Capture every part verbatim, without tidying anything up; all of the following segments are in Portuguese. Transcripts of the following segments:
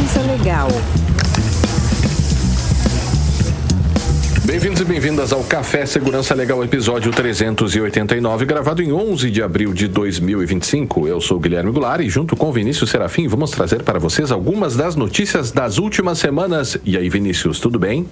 Segurança Legal. Bem-vindos e bem-vindas ao Café Segurança Legal, episódio trezentos e oitenta e nove, gravado em onze de abril de dois mil e vinte e cinco. Eu sou o Guilherme Goulart e, junto com Vinícius Serafim, vamos trazer para vocês algumas das notícias das últimas semanas. E aí, Vinícius, tudo bem?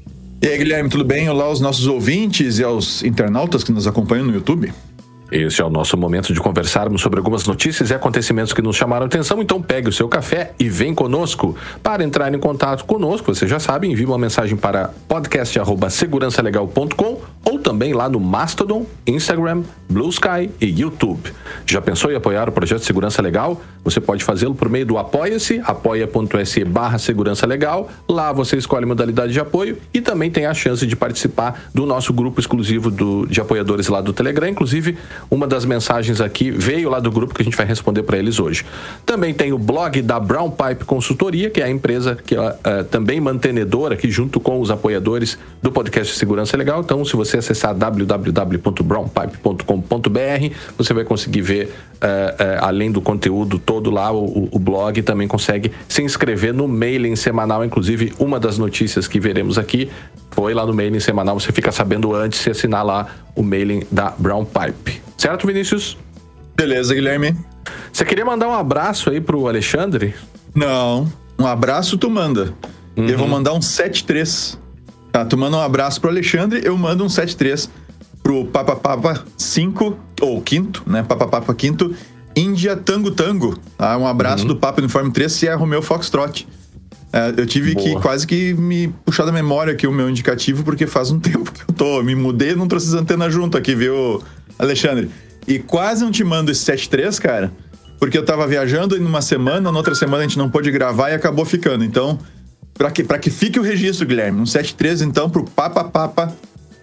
E aí, Guilherme, tudo bem? Olá aos nossos ouvintes e aos internautas que nos acompanham no YouTube. Esse é o nosso momento de conversarmos sobre algumas notícias e acontecimentos que nos chamaram a atenção, então pegue o seu café e vem conosco. Para entrar em contato conosco, você já sabe, envie uma mensagem para podcast arroba segurança legal ponto com ou também lá no Mastodon, Instagram, Blue Sky e YouTube. Já pensou em apoiar o projeto Segurança Legal? Você pode fazê-lo por meio do Apoia-se, apoia.se barra Segurança Legal. Lá você escolhe a modalidade de apoio e também tem a chance de participar do nosso grupo exclusivo do, de apoiadores lá do Telegram. Inclusive, uma das mensagens aqui veio lá do grupo que a gente vai responder para eles hoje. Também tem o blog da Brown Pipe Consultoria, que é a empresa que é uh, também mantenedora aqui junto com os apoiadores do podcast Segurança Legal. Então, se você acessar w w w ponto brown pipe ponto com ponto b r, você vai conseguir ver, uh, uh, além do conteúdo todo lá, o, o blog, também consegue se inscrever no mailing semanal. Inclusive, uma das notícias que veremos aqui foi lá no mailing semanal. Você fica sabendo antes se assinar lá o mailing da Brown Pipe. Certo, Vinícius? Beleza, Guilherme. Você queria mandar um abraço aí pro Alexandre? Não, um abraço tu manda. Uhum. Eu vou mandar um sete três. Tá, tu manda um abraço pro Alexandre, eu mando um sete três pro Papa Papa cinco, ou quinto, né? Papa Papa quinto, Índia Tango Tango. Tá? Um abraço uhum. do Papa Uniforme três, se é Romeu Foxtrot. É, eu tive Boa. que quase que me puxar da memória aqui o meu indicativo, porque faz um tempo que eu tô, me mudei e não trouxe as antenas junto aqui, viu, Alexandre? E quase não te mando esse sete três, cara, porque eu tava viajando em uma semana, na outra semana a gente não pôde gravar e acabou ficando. Então, pra que, pra que fique o registro, Guilherme, um sete três então pro Papa Papa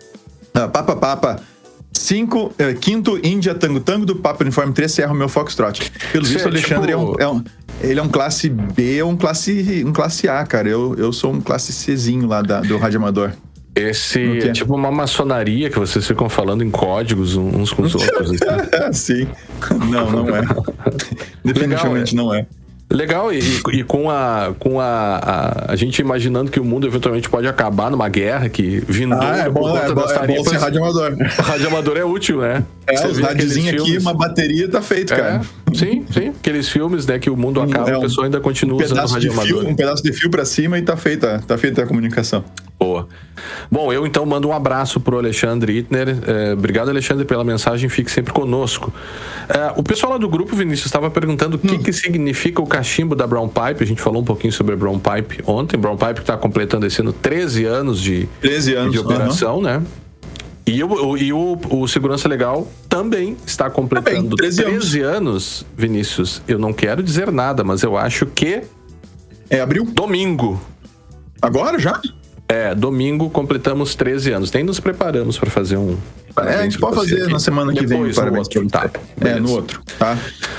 uh, Papa Papa cinco, uh, quinto Índia Tango Tango do Papa Uniforme três, Serra Romeu Foxtrot. Pelo visto, o Alexandre tipo... é, um, é um ele é um classe B ou um classe, um classe A, cara. Eu, eu sou um classe Czinho lá da, do Rádio Amador. Esse é tipo uma maçonaria que vocês ficam falando em códigos uns com os outros. Assim. Sim. Não, não é. Definitivamente Legal, não é. Legal, e, e com, a, com a, a, a gente imaginando que o mundo eventualmente pode acabar numa guerra que vindo ah, é bom, é bom, é bom ser rádio amador. Rádio amador é útil, né? É, os radiozinhos aqui, uma bateria tá feito, é, cara. Sim, sim. Aqueles filmes, né, que o mundo acaba, é um, a pessoa ainda continua um usando rádio amador. Um pedaço de fio pra cima e tá feita, tá feita a comunicação. Boa. Bom, eu então mando um abraço pro Alexandre Ittner. É, obrigado, Alexandre, pela mensagem. Fique sempre conosco. É, o pessoal lá do grupo, Vinícius, estava perguntando o hum. que, que significa o cachimbo da Brown Pipe. A gente falou um pouquinho sobre a Brown Pipe ontem. Brown Pipe que está completando esse ano treze anos de, treze anos, de operação, uhum. né? E, o, e o, o Segurança Legal também está completando também, treze, treze anos, Vinícius. Eu não quero dizer nada, mas eu acho que... É abril? Domingo. Agora já? É, domingo completamos treze anos. Nem nos preparamos para fazer um... É, a gente pode fazer aqui na semana que Depois, vem. Parabéns outro, tá. É, no outro, tá?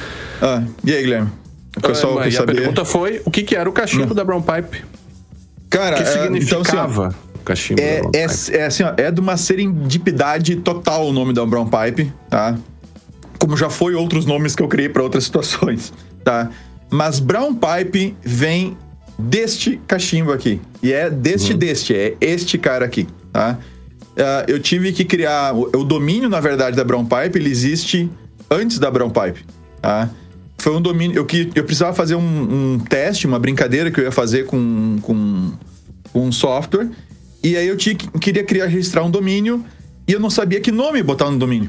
Ah, e aí, Guilherme? O pessoal ah, quer e saber... a pergunta foi, o que, que era o cachimbo não. da Brown Pipe? Cara, o que significava então, assim, ó, o cachimbo é, da Brown é, Pipe? É, assim, ó, é de uma serendipidade total o nome da Brown Pipe, tá? Como já foi outros nomes que eu criei para outras situações, tá? Mas Brown Pipe vem deste cachimbo aqui. E é deste, uhum. deste. É este cara aqui, tá? Uh, eu tive que criar... O, o domínio, na verdade, da Brown Pipe, ele existe antes da Brown Pipe, tá? Foi um domínio... Eu, que, eu precisava fazer um, um teste, uma brincadeira que eu ia fazer com, com, com um software. E aí eu tinha, queria criar, registrar um domínio e eu não sabia que nome botar no domínio.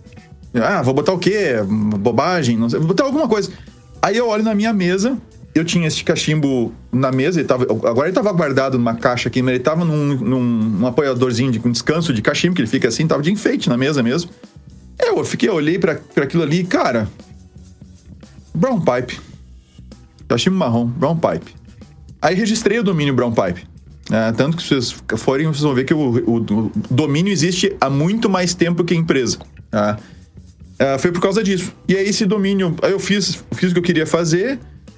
Ah, vou botar o quê? Bobagem? Não sei. Vou botar alguma coisa. Aí eu olho na minha mesa... Eu tinha esse cachimbo na mesa, ele tava, agora ele estava guardado numa caixa aqui, mas ele estava num, num, num apoiadorzinho de um descanso de cachimbo, que ele fica assim, tava de enfeite na mesa mesmo. Eu fiquei, eu olhei para aquilo ali, cara, Brown Pipe, cachimbo marrom, Brown Pipe. Aí registrei o domínio Brown Pipe. É, tanto que se vocês forem, vocês vão ver que o, o, o domínio existe há muito mais tempo que a empresa. Tá? É, foi por causa disso. E aí esse domínio, aí eu fiz, fiz o que eu queria fazer...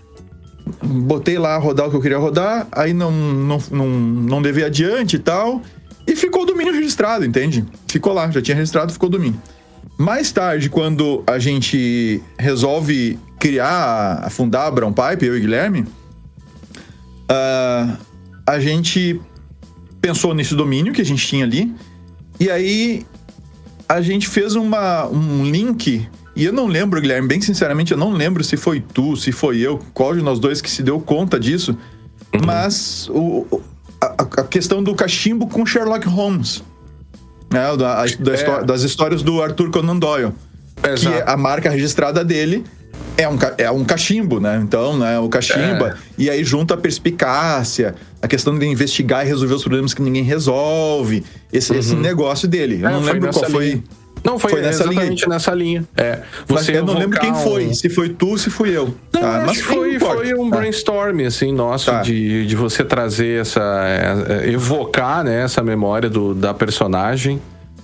Botei lá rodar o que eu queria rodar, aí não, não, não, não levei adiante e tal, e ficou o domínio registrado, entende? Ficou lá, já tinha registrado, ficou o domínio. Mais tarde, quando a gente resolve criar, fundar a Brown Pipe, eu e o Guilherme, uh, a gente pensou nesse domínio que a gente tinha ali, e aí a gente fez uma, um link, e eu não lembro, Guilherme, bem sinceramente, eu não lembro se foi tu, se foi eu, qual de nós dois que se deu conta disso, uhum. mas o, a, a questão do cachimbo com Sherlock Holmes, né, da, a, da é. das histórias do Arthur Conan Doyle, Exato. que a marca registrada dele é um, é um cachimbo, né? Então, né, o cachimba, é. e aí junta a perspicácia, a questão de investigar e resolver os problemas que ninguém resolve, esse, uhum. esse negócio dele. Eu é, não lembro qual foi... Linha. Não, foi, foi nessa exatamente linha. nessa linha. É, você Mas eu não lembro quem um... foi, se foi tu, se fui eu. Não, tá? Mas foi, foi um tá. brainstorm, assim, nosso, tá. de, de você trazer essa... É, evocar, né, essa memória do, da personagem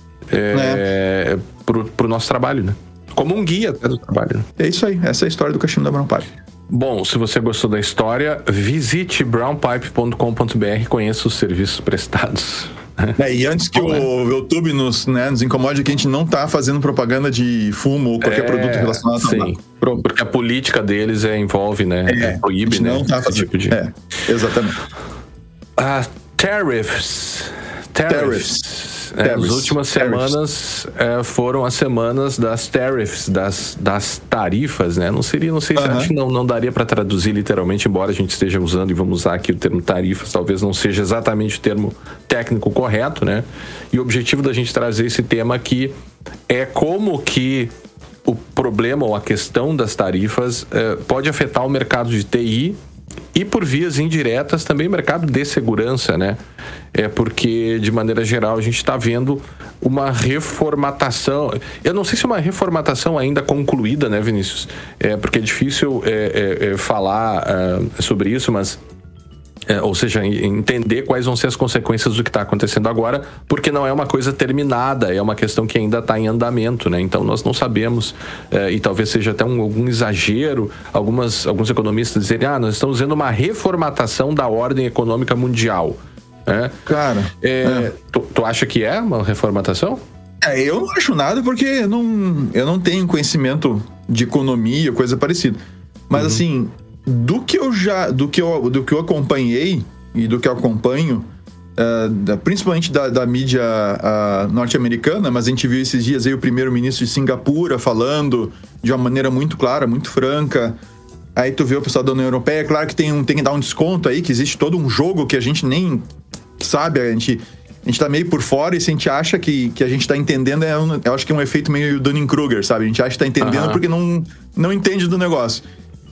é, é. pro, pro nosso trabalho, né? Como um guia até do trabalho. Né? É isso aí, essa é a história do cachimbo da Brown Pipe. Bom, se você gostou da história, visite brown pipe ponto com ponto b r e conheça os serviços prestados. É, e antes que Bom, o é. YouTube nos, né, nos incomode, que a gente não tá fazendo propaganda de fumo ou qualquer é, produto relacionado a sim, tabaco. Porque a política deles é, envolve, né? É, é, proíbe, né? Não tá esse tipo de... É, exatamente. Uh, tariffs. Tariffs. É, as últimas semanas é, foram as semanas das tariffs, das, das tarifas, né? Não seria, não sei se uh-huh. acho que não, não daria para traduzir literalmente, embora a gente esteja usando e vamos usar aqui o termo tarifas, talvez não seja exatamente o termo técnico correto, né? E o objetivo da gente trazer esse tema aqui é como que o problema ou a questão das tarifas é, pode afetar o mercado de T I e, por vias indiretas, também o mercado de segurança, né? É porque, de maneira geral, a gente está vendo uma reformatação. Eu não sei se é uma reformatação ainda concluída, né, Vinícius? É porque é difícil é, é, é falar é, sobre isso, mas... É, ou seja, entender quais vão ser as consequências do que está acontecendo agora, porque não é uma coisa terminada, é uma questão que ainda está em andamento, né? Então nós não sabemos, é, e talvez seja até um, algum exagero, algumas, alguns economistas dizerem, ah, nós estamos vendo uma reformatação da ordem econômica mundial. É? Cara, é, é. Tu, tu acha que é uma reformatação? É, eu não acho nada, porque eu não, eu não tenho conhecimento de economia, coisa parecida. Mas uhum. assim... Do que eu já, do que eu, do que eu acompanhei e do que eu acompanho, uh, da, principalmente da, da mídia uh, norte-americana, mas a gente viu esses dias aí o primeiro-ministro de Singapura falando de uma maneira muito clara, muito franca. Aí tu vê o pessoal da União Europeia, claro que tem, um, tem que dar um desconto aí, que existe todo um jogo que a gente nem sabe, a gente, a gente tá meio por fora, e se a gente acha que, que a gente tá entendendo, é um, eu acho que é um efeito meio Dunning-Kruger, sabe? A gente acha que tá entendendo uhum. porque não, não entende do negócio.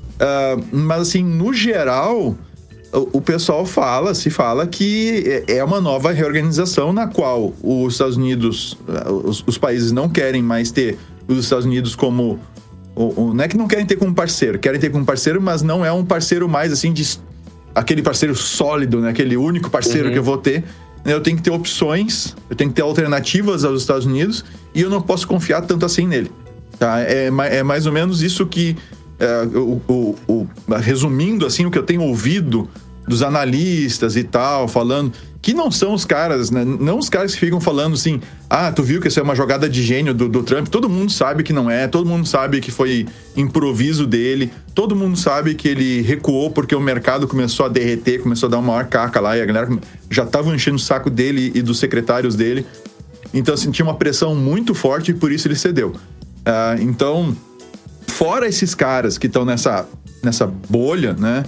Uh, mas assim, no geral, o, o pessoal fala, se fala que é uma nova reorganização na qual os Estados Unidos, os, os países não querem mais ter os Estados Unidos como... O, o, não é que não querem ter como parceiro, querem ter como parceiro, mas não é um parceiro mais assim, de, aquele parceiro sólido, né? Aquele único parceiro uhum. que eu vou ter. Eu tenho que ter opções, eu tenho que ter alternativas aos Estados Unidos, e eu não posso confiar tanto assim nele. Tá? É, é mais ou menos isso que... É, o, o, o, resumindo assim o que eu tenho ouvido dos analistas e tal, falando que não são os caras, né? Não os caras que ficam falando assim, ah, tu viu que isso é uma jogada de gênio do, do Trump. Todo mundo sabe que não é, todo mundo sabe que foi improviso dele, todo mundo sabe que ele recuou porque o mercado começou a derreter, começou a dar uma maior caca lá, e a galera já tava enchendo o saco dele e dos secretários dele. Então assim, tinha uma pressão muito forte e por isso ele cedeu. Uh, então fora esses caras que estão nessa, nessa bolha, né?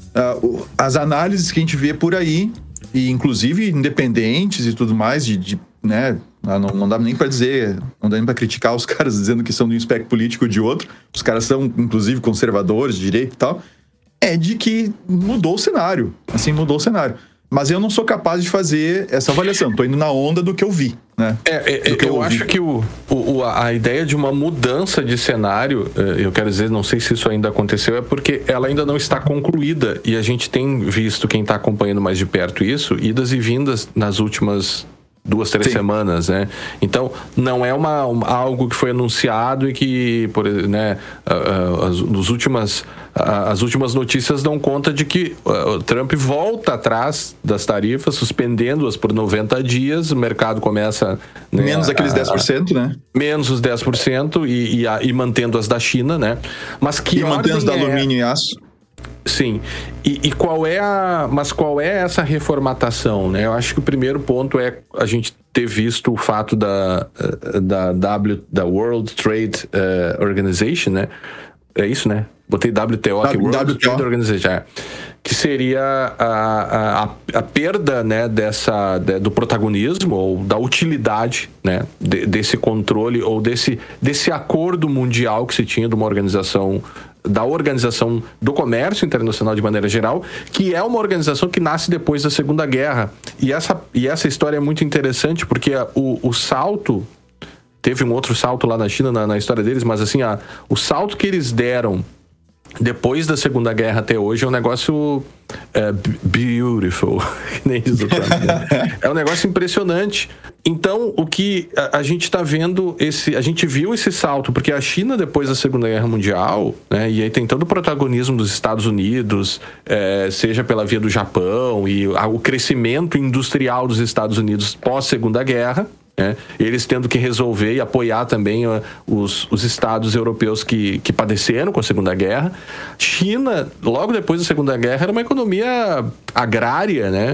Uh, as análises que a gente vê por aí, e inclusive independentes e tudo mais, de, de né? Não, não dá nem pra dizer, não dá nem pra criticar os caras dizendo que são de um espectro político ou de outro. Os caras são, inclusive, conservadores, de direita e tal. É de que mudou o cenário. Assim, mudou o cenário. Mas eu não sou capaz de fazer essa avaliação. Tô indo na onda do que eu vi, né? É, é, que eu, eu acho que o, o, a ideia de uma mudança de cenário, eu quero dizer, não sei se isso ainda aconteceu, é porque ela ainda não está concluída. E a gente tem visto, quem está acompanhando mais de perto isso, idas e vindas nas últimas duas, três Sim. semanas, né? Então, não é uma, uma, algo que foi anunciado e que, por, né, as, as, últimas, as últimas notícias dão conta de que o Trump volta atrás das tarifas, suspendendo-as por noventa dias, o mercado começa... Né, menos aqueles dez por cento, né? Menos os dez por cento e, e, e mantendo as da China, né? Mas que e mantendo as da alumínio é... e aço. Sim. E, e qual é a... Mas qual é essa reformatação, né? Eu acho que o primeiro ponto é a gente ter visto o fato da, da, w, da World Trade uh, Organization, né? É isso, né? Botei W T O aqui, World W T O. Trade Organization, é. Que seria a, a, a perda, né, dessa, de, do protagonismo ou da utilidade, né, de, desse controle ou desse, desse acordo mundial que se tinha de uma organização, da Organização do Comércio Internacional de maneira geral, que é uma organização que nasce depois da Segunda Guerra. E essa, e essa história é muito interessante porque o, o salto, teve um outro salto lá na China na, na história deles, mas assim, a, o salto que eles deram depois da Segunda Guerra até hoje é um negócio é, beautiful, nem diz o Trump, né? É um negócio impressionante. Então, o que a, a gente está vendo, esse, a gente viu esse salto, porque a China, depois da Segunda Guerra Mundial, né, e aí tem todo o protagonismo dos Estados Unidos, é, seja pela via do Japão, e a, o crescimento industrial dos Estados Unidos pós-Segunda Guerra, né, eles tendo que resolver e apoiar também uh, os, os estados europeus que, que padeceram com a Segunda Guerra. China, logo depois da Segunda Guerra, era uma economia agrária, né?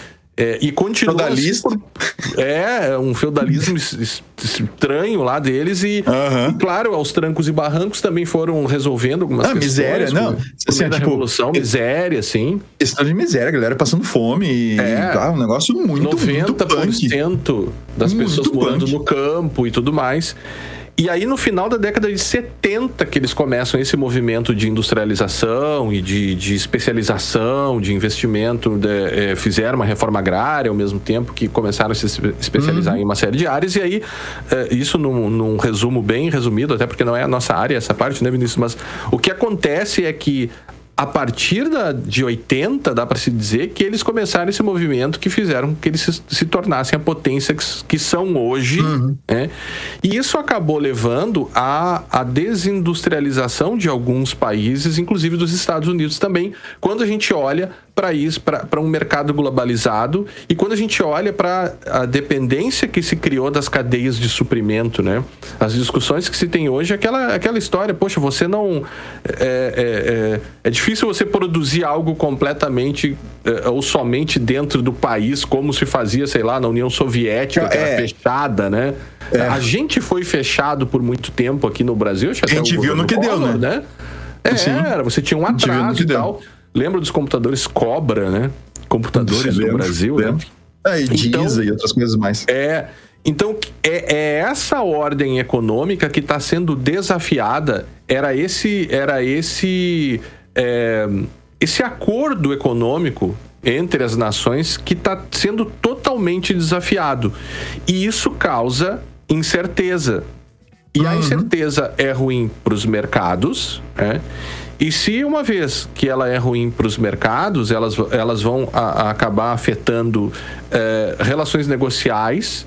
É, e continua feudalista. Assim por, é, um feudalismo estranho lá deles e, uhum. e, claro, aos trancos e barrancos também foram resolvendo algumas ah, questões. Miséria, não. Assim, a tipo, revolução, miséria, assim. Questão de miséria, a galera passando fome e é, tá, um negócio muito, noventa por cento muito das pessoas muito morando punk. no campo e tudo mais. E aí, no final da década de setenta, que eles começam esse movimento de industrialização e de, de especialização, de investimento, de, é, fizeram uma reforma agrária ao mesmo tempo que começaram a se especializar uhum. em uma série de áreas. E aí, é, isso num, num resumo bem resumido, até porque não é a nossa área essa parte, né, Vinícius? Mas o que acontece é que a partir da, de oitenta, dá para se dizer que eles começaram esse movimento que fizeram que eles se, se tornassem a potência que, que são hoje, uhum. né? E isso acabou levando à, à desindustrialização de alguns países, inclusive dos Estados Unidos também, quando a gente olha para isso, para um mercado globalizado e quando a gente olha para a dependência que se criou das cadeias de suprimento, né? As discussões que se tem hoje, aquela, aquela história, poxa, você não... É, é, é, é difícil você produzir algo completamente é, ou somente dentro do país, como se fazia, sei lá, na União Soviética, que é. era fechada, né? É. A gente foi fechado por muito tempo aqui no Brasil. A gente viu no que deu, né? né? É, Sim. era, você tinha um atraso e tal. Lembra dos computadores Cobra, né? Computadores no Brasil, lembro. né? É, e Giza então, e outras coisas mais. É, então é, é essa ordem econômica que está sendo desafiada. Era esse, era esse, é, esse acordo econômico entre as nações que está sendo totalmente desafiado. E isso causa incerteza. E uhum. a incerteza é ruim para os mercados, né? E se uma vez que ela é ruim para os mercados, elas, elas vão a, a acabar afetando é, relações negociais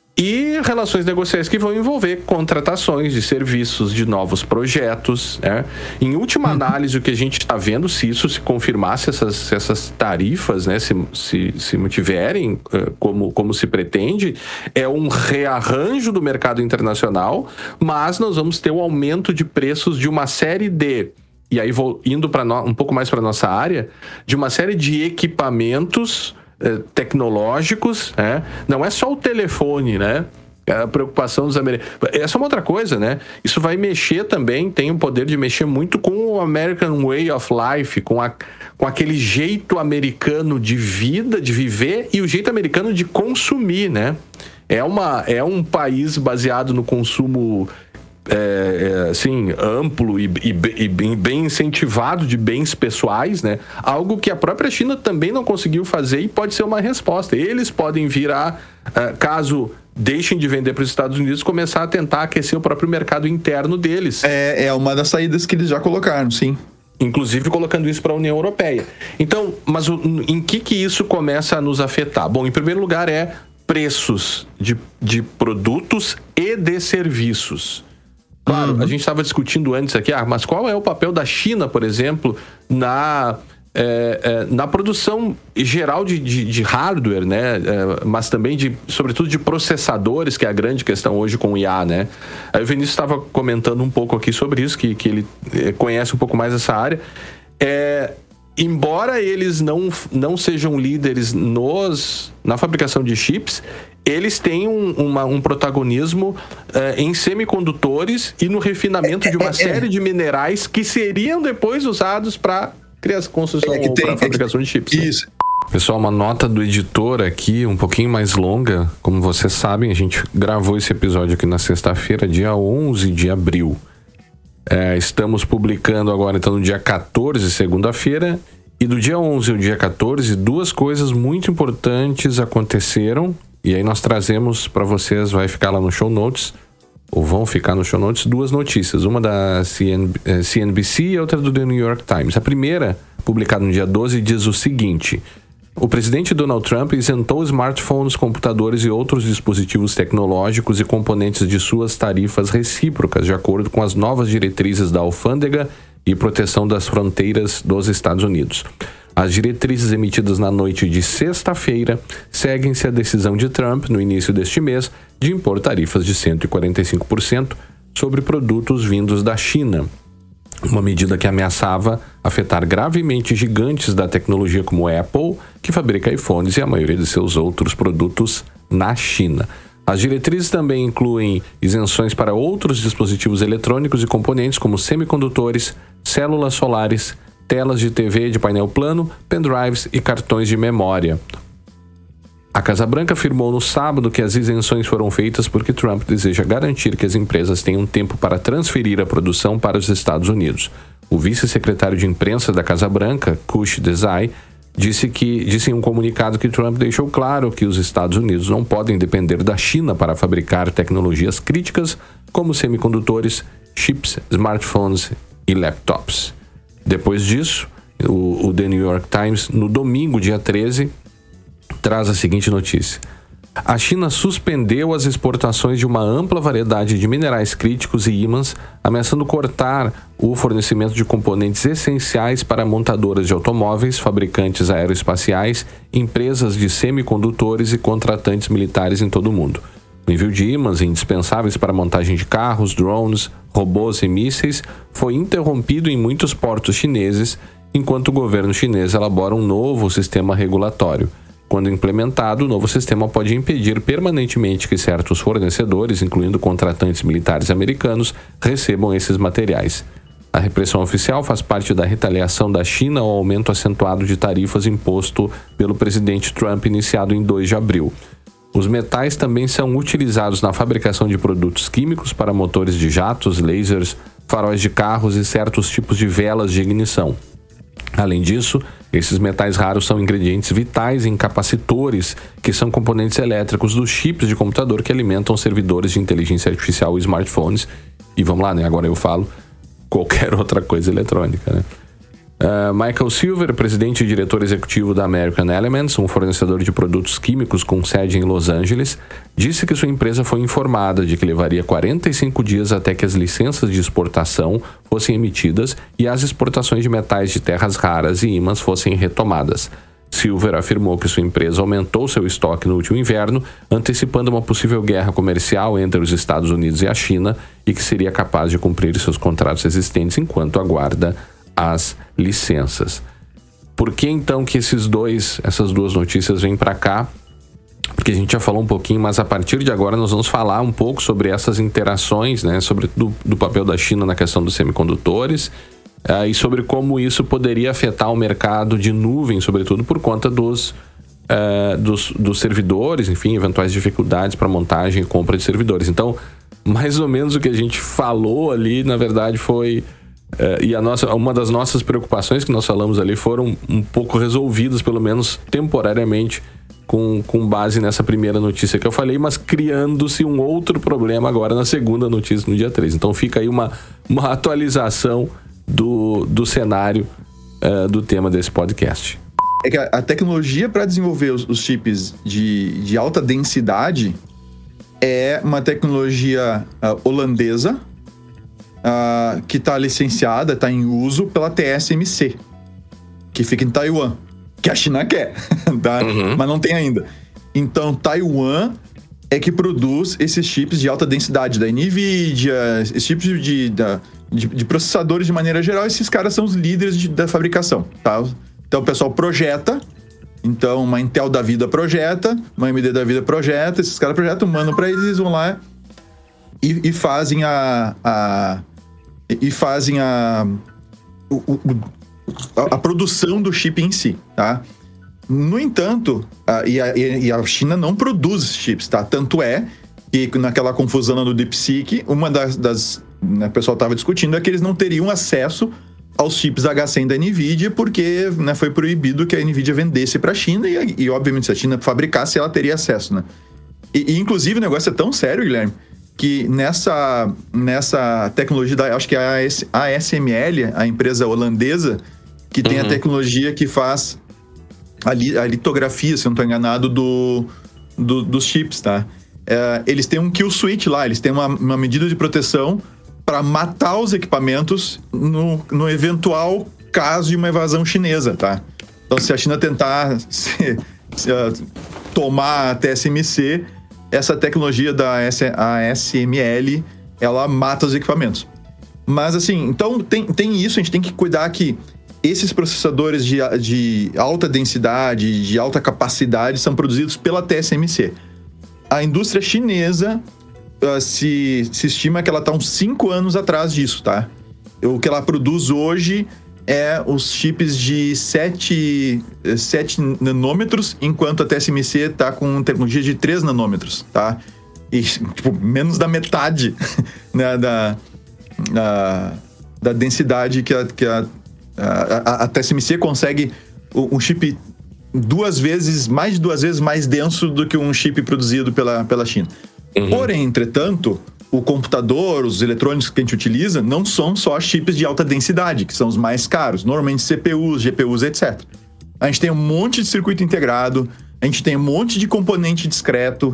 e relações negociais que vão envolver contratações de serviços, de novos projetos, né? Em última análise, o que a gente está vendo, se isso se confirmasse, essas, se essas tarifas, né, se, se, se mantiverem como, como se pretende, é um rearranjo do mercado internacional, mas nós vamos ter o aumento de preços de uma série de... E aí vou indo para no, um pouco mais para nossa área, de uma série de equipamentos eh, tecnológicos, né? Não é só o telefone, né? É a preocupação dos americanos. Essa é uma outra coisa, né? Isso vai mexer também, tem o poder de mexer muito com o American Way of Life, com, a, com aquele jeito americano de vida, de viver e o jeito americano de consumir, né? É, uma, é um país baseado no consumo... É, é, assim, amplo e, e, e bem incentivado de bens pessoais, né? Algo que a própria China também não conseguiu fazer e pode ser uma resposta. Eles podem virar, uh, caso deixem de vender para os Estados Unidos, começar a tentar aquecer o próprio mercado interno deles. É, é uma das saídas que eles já colocaram, sim. Inclusive colocando isso para a União Europeia. Então, mas o, em que que isso começa a nos afetar? Bom, em primeiro lugar é preços de, de produtos e de serviços. Claro, uhum. a gente estava discutindo antes aqui, ah, mas qual é o papel da China, por exemplo, na, é, é, na produção geral de, de, de hardware, né? É, mas também, de, sobretudo, de processadores, que é a grande questão hoje com o I A, né? Aí o Vinícius estava comentando um pouco aqui sobre isso, que, que ele conhece um pouco mais essa área. é, embora eles não, não sejam líderes nos, na fabricação de chips, eles têm um, uma, um protagonismo uh, em semicondutores e no refinamento é, de uma é, série é. de minerais que seriam depois usados para criar construção é ou para fabricação é que, de chips. Isso. Né? Pessoal, uma nota do editor aqui, um pouquinho mais longa. Como vocês sabem, a gente gravou esse episódio aqui na sexta-feira, dia onze de abril. É, estamos publicando agora, então, no dia quatorze, segunda-feira. E do dia onze ao dia quatorze, duas coisas muito importantes aconteceram. E aí nós trazemos para vocês, vai ficar lá no show notes, ou vão ficar no show notes, duas notícias. Uma da C N B C e outra do The New York Times. A primeira, publicada no dia doze, diz o seguinte: o presidente Donald Trump isentou smartphones, computadores e outros dispositivos tecnológicos e componentes de suas tarifas recíprocas, de acordo com as novas diretrizes da alfândega e proteção das fronteiras dos Estados Unidos. As diretrizes emitidas na noite de sexta-feira seguem-se à decisão de Trump, no início deste mês, de impor tarifas de cento e quarenta e cinco por cento sobre produtos vindos da China. Uma medida que ameaçava afetar gravemente gigantes da tecnologia como a Apple, que fabrica iPhones e a maioria de seus outros produtos na China. As diretrizes também incluem isenções para outros dispositivos eletrônicos e componentes como semicondutores, células solares, telas de T V de painel plano, pendrives e cartões de memória. A Casa Branca afirmou no sábado que as isenções foram feitas porque Trump deseja garantir que as empresas tenham tempo para transferir a produção para os Estados Unidos. O vice-secretário de imprensa da Casa Branca, Kush Desai, disse, que, disse em um comunicado que Trump deixou claro que os Estados Unidos não podem depender da China para fabricar tecnologias críticas como semicondutores, chips, smartphones e laptops. Depois disso, o, o The New York Times, no domingo, dia treze, traz a seguinte notícia: a China suspendeu as exportações de uma ampla variedade de minerais críticos e ímãs, ameaçando cortar o fornecimento de componentes essenciais para montadoras de automóveis, fabricantes aeroespaciais, empresas de semicondutores e contratantes militares em todo o mundo. O envio de ímãs indispensáveis para a montagem de carros, drones, robôs e mísseis foi interrompido em muitos portos chineses, enquanto o governo chinês elabora um novo sistema regulatório. Quando implementado, o novo sistema pode impedir permanentemente que certos fornecedores, incluindo contratantes militares americanos, recebam esses materiais. A repressão oficial faz parte da retaliação da China ao aumento acentuado de tarifas imposto pelo presidente Trump, iniciado em dois de abril. Os metais também são utilizados na fabricação de produtos químicos para motores de jatos, lasers, faróis de carros e certos tipos de velas de ignição. Além disso, esses metais raros são ingredientes vitais em capacitores, que são componentes elétricos dos chips de computador que alimentam servidores de inteligência artificial e smartphones. E vamos lá, né? Agora eu falo qualquer outra coisa eletrônica, né? Uh, Michael Silver, presidente e diretor executivo da American Elements, um fornecedor de produtos químicos com sede em Los Angeles, disse que sua empresa foi informada de que levaria quarenta e cinco dias até que as licenças de exportação fossem emitidas e as exportações de metais de terras raras e ímãs fossem retomadas. Silver afirmou que sua empresa aumentou seu estoque no último inverno, antecipando uma possível guerra comercial entre os Estados Unidos e a China, e que seria capaz de cumprir seus contratos existentes enquanto aguarda as licenças. Por que então que esses dois, essas duas notícias vêm para cá? Porque a gente já falou um pouquinho, mas a partir de agora nós vamos falar um pouco sobre essas interações, né, sobre do, do papel da China na questão dos semicondutores uh, e sobre como isso poderia afetar o mercado de nuvem, sobretudo por conta dos, uh, dos, dos servidores, enfim, eventuais dificuldades para montagem e compra de servidores. Então, mais ou menos o que a gente falou ali, na verdade, foi... Uh, e a nossa, uma das nossas preocupações que nós falamos ali foram um pouco resolvidas, pelo menos temporariamente, com, com base nessa primeira notícia que eu falei, mas criando-se um outro problema agora na segunda notícia, no dia três. Então fica aí uma, uma atualização do, do cenário uh, do tema desse podcast. É que a, a tecnologia para desenvolver os, os chips de, de alta densidade é uma tecnologia uh, holandesa, Uh, que está licenciada, está em uso pela T S M C, que fica em Taiwan, que a China quer, tá? Uhum. Mas não tem ainda. Então, Taiwan é que produz esses chips de alta densidade da NVIDIA, esses chips de, da, de, de processadores de maneira geral, esses caras são os líderes de, da fabricação, tá? Então o pessoal projeta, então uma Intel da vida projeta, uma A M D da vida projeta, esses caras projetam, mandam pra eles, eles vão lá e, e fazem a... a e fazem a, o, o, a, a produção do chip em si, tá? No entanto, a, e, a, e a China não produz chips, tá? Tanto é que naquela confusão do DeepSeek, uma das... das né, o pessoal estava discutindo é que eles não teriam acesso aos chips H cem da NVIDIA, porque, né, foi proibido que a NVIDIA vendesse para a China e, e, obviamente, se a China fabricasse, ela teria acesso, né? E, e inclusive, o negócio é tão sério, Guilherme, que nessa, nessa tecnologia, da, acho que é a A S M L, a empresa holandesa, que tem uhum. a tecnologia que faz a, li, a litografia, se eu não estou enganado, do, do, dos chips, tá? É, eles têm um kill switch lá, eles têm uma, uma medida de proteção para matar os equipamentos no, no eventual caso de uma invasão chinesa, tá? Então, se a China tentar se, se, uh, tomar a T S M C, essa tecnologia da A S M L, ela mata os equipamentos. Mas, assim, então tem, tem isso, a gente tem que cuidar que esses processadores de, de alta densidade, de alta capacidade, são produzidos pela T S M C. A indústria chinesa uh, se, se estima que ela está uns cinco anos atrás disso, tá? O que ela produz hoje é os chips de sete nanômetros, enquanto a T S M C está com tecnologia de três nanômetros, tá? E, tipo, menos da metade, né, da, da, da densidade que a, que a, a, a T S M C consegue um chip duas vezes, mais de duas vezes mais denso do que um chip produzido pela, pela China. Uhum. Porém, entretanto, o computador, os eletrônicos que a gente utiliza, não são só chips de alta densidade, que são os mais caros. Normalmente C P Us, G P Us, etcétera. A gente tem um monte de circuito integrado, a gente tem um monte de componente discreto,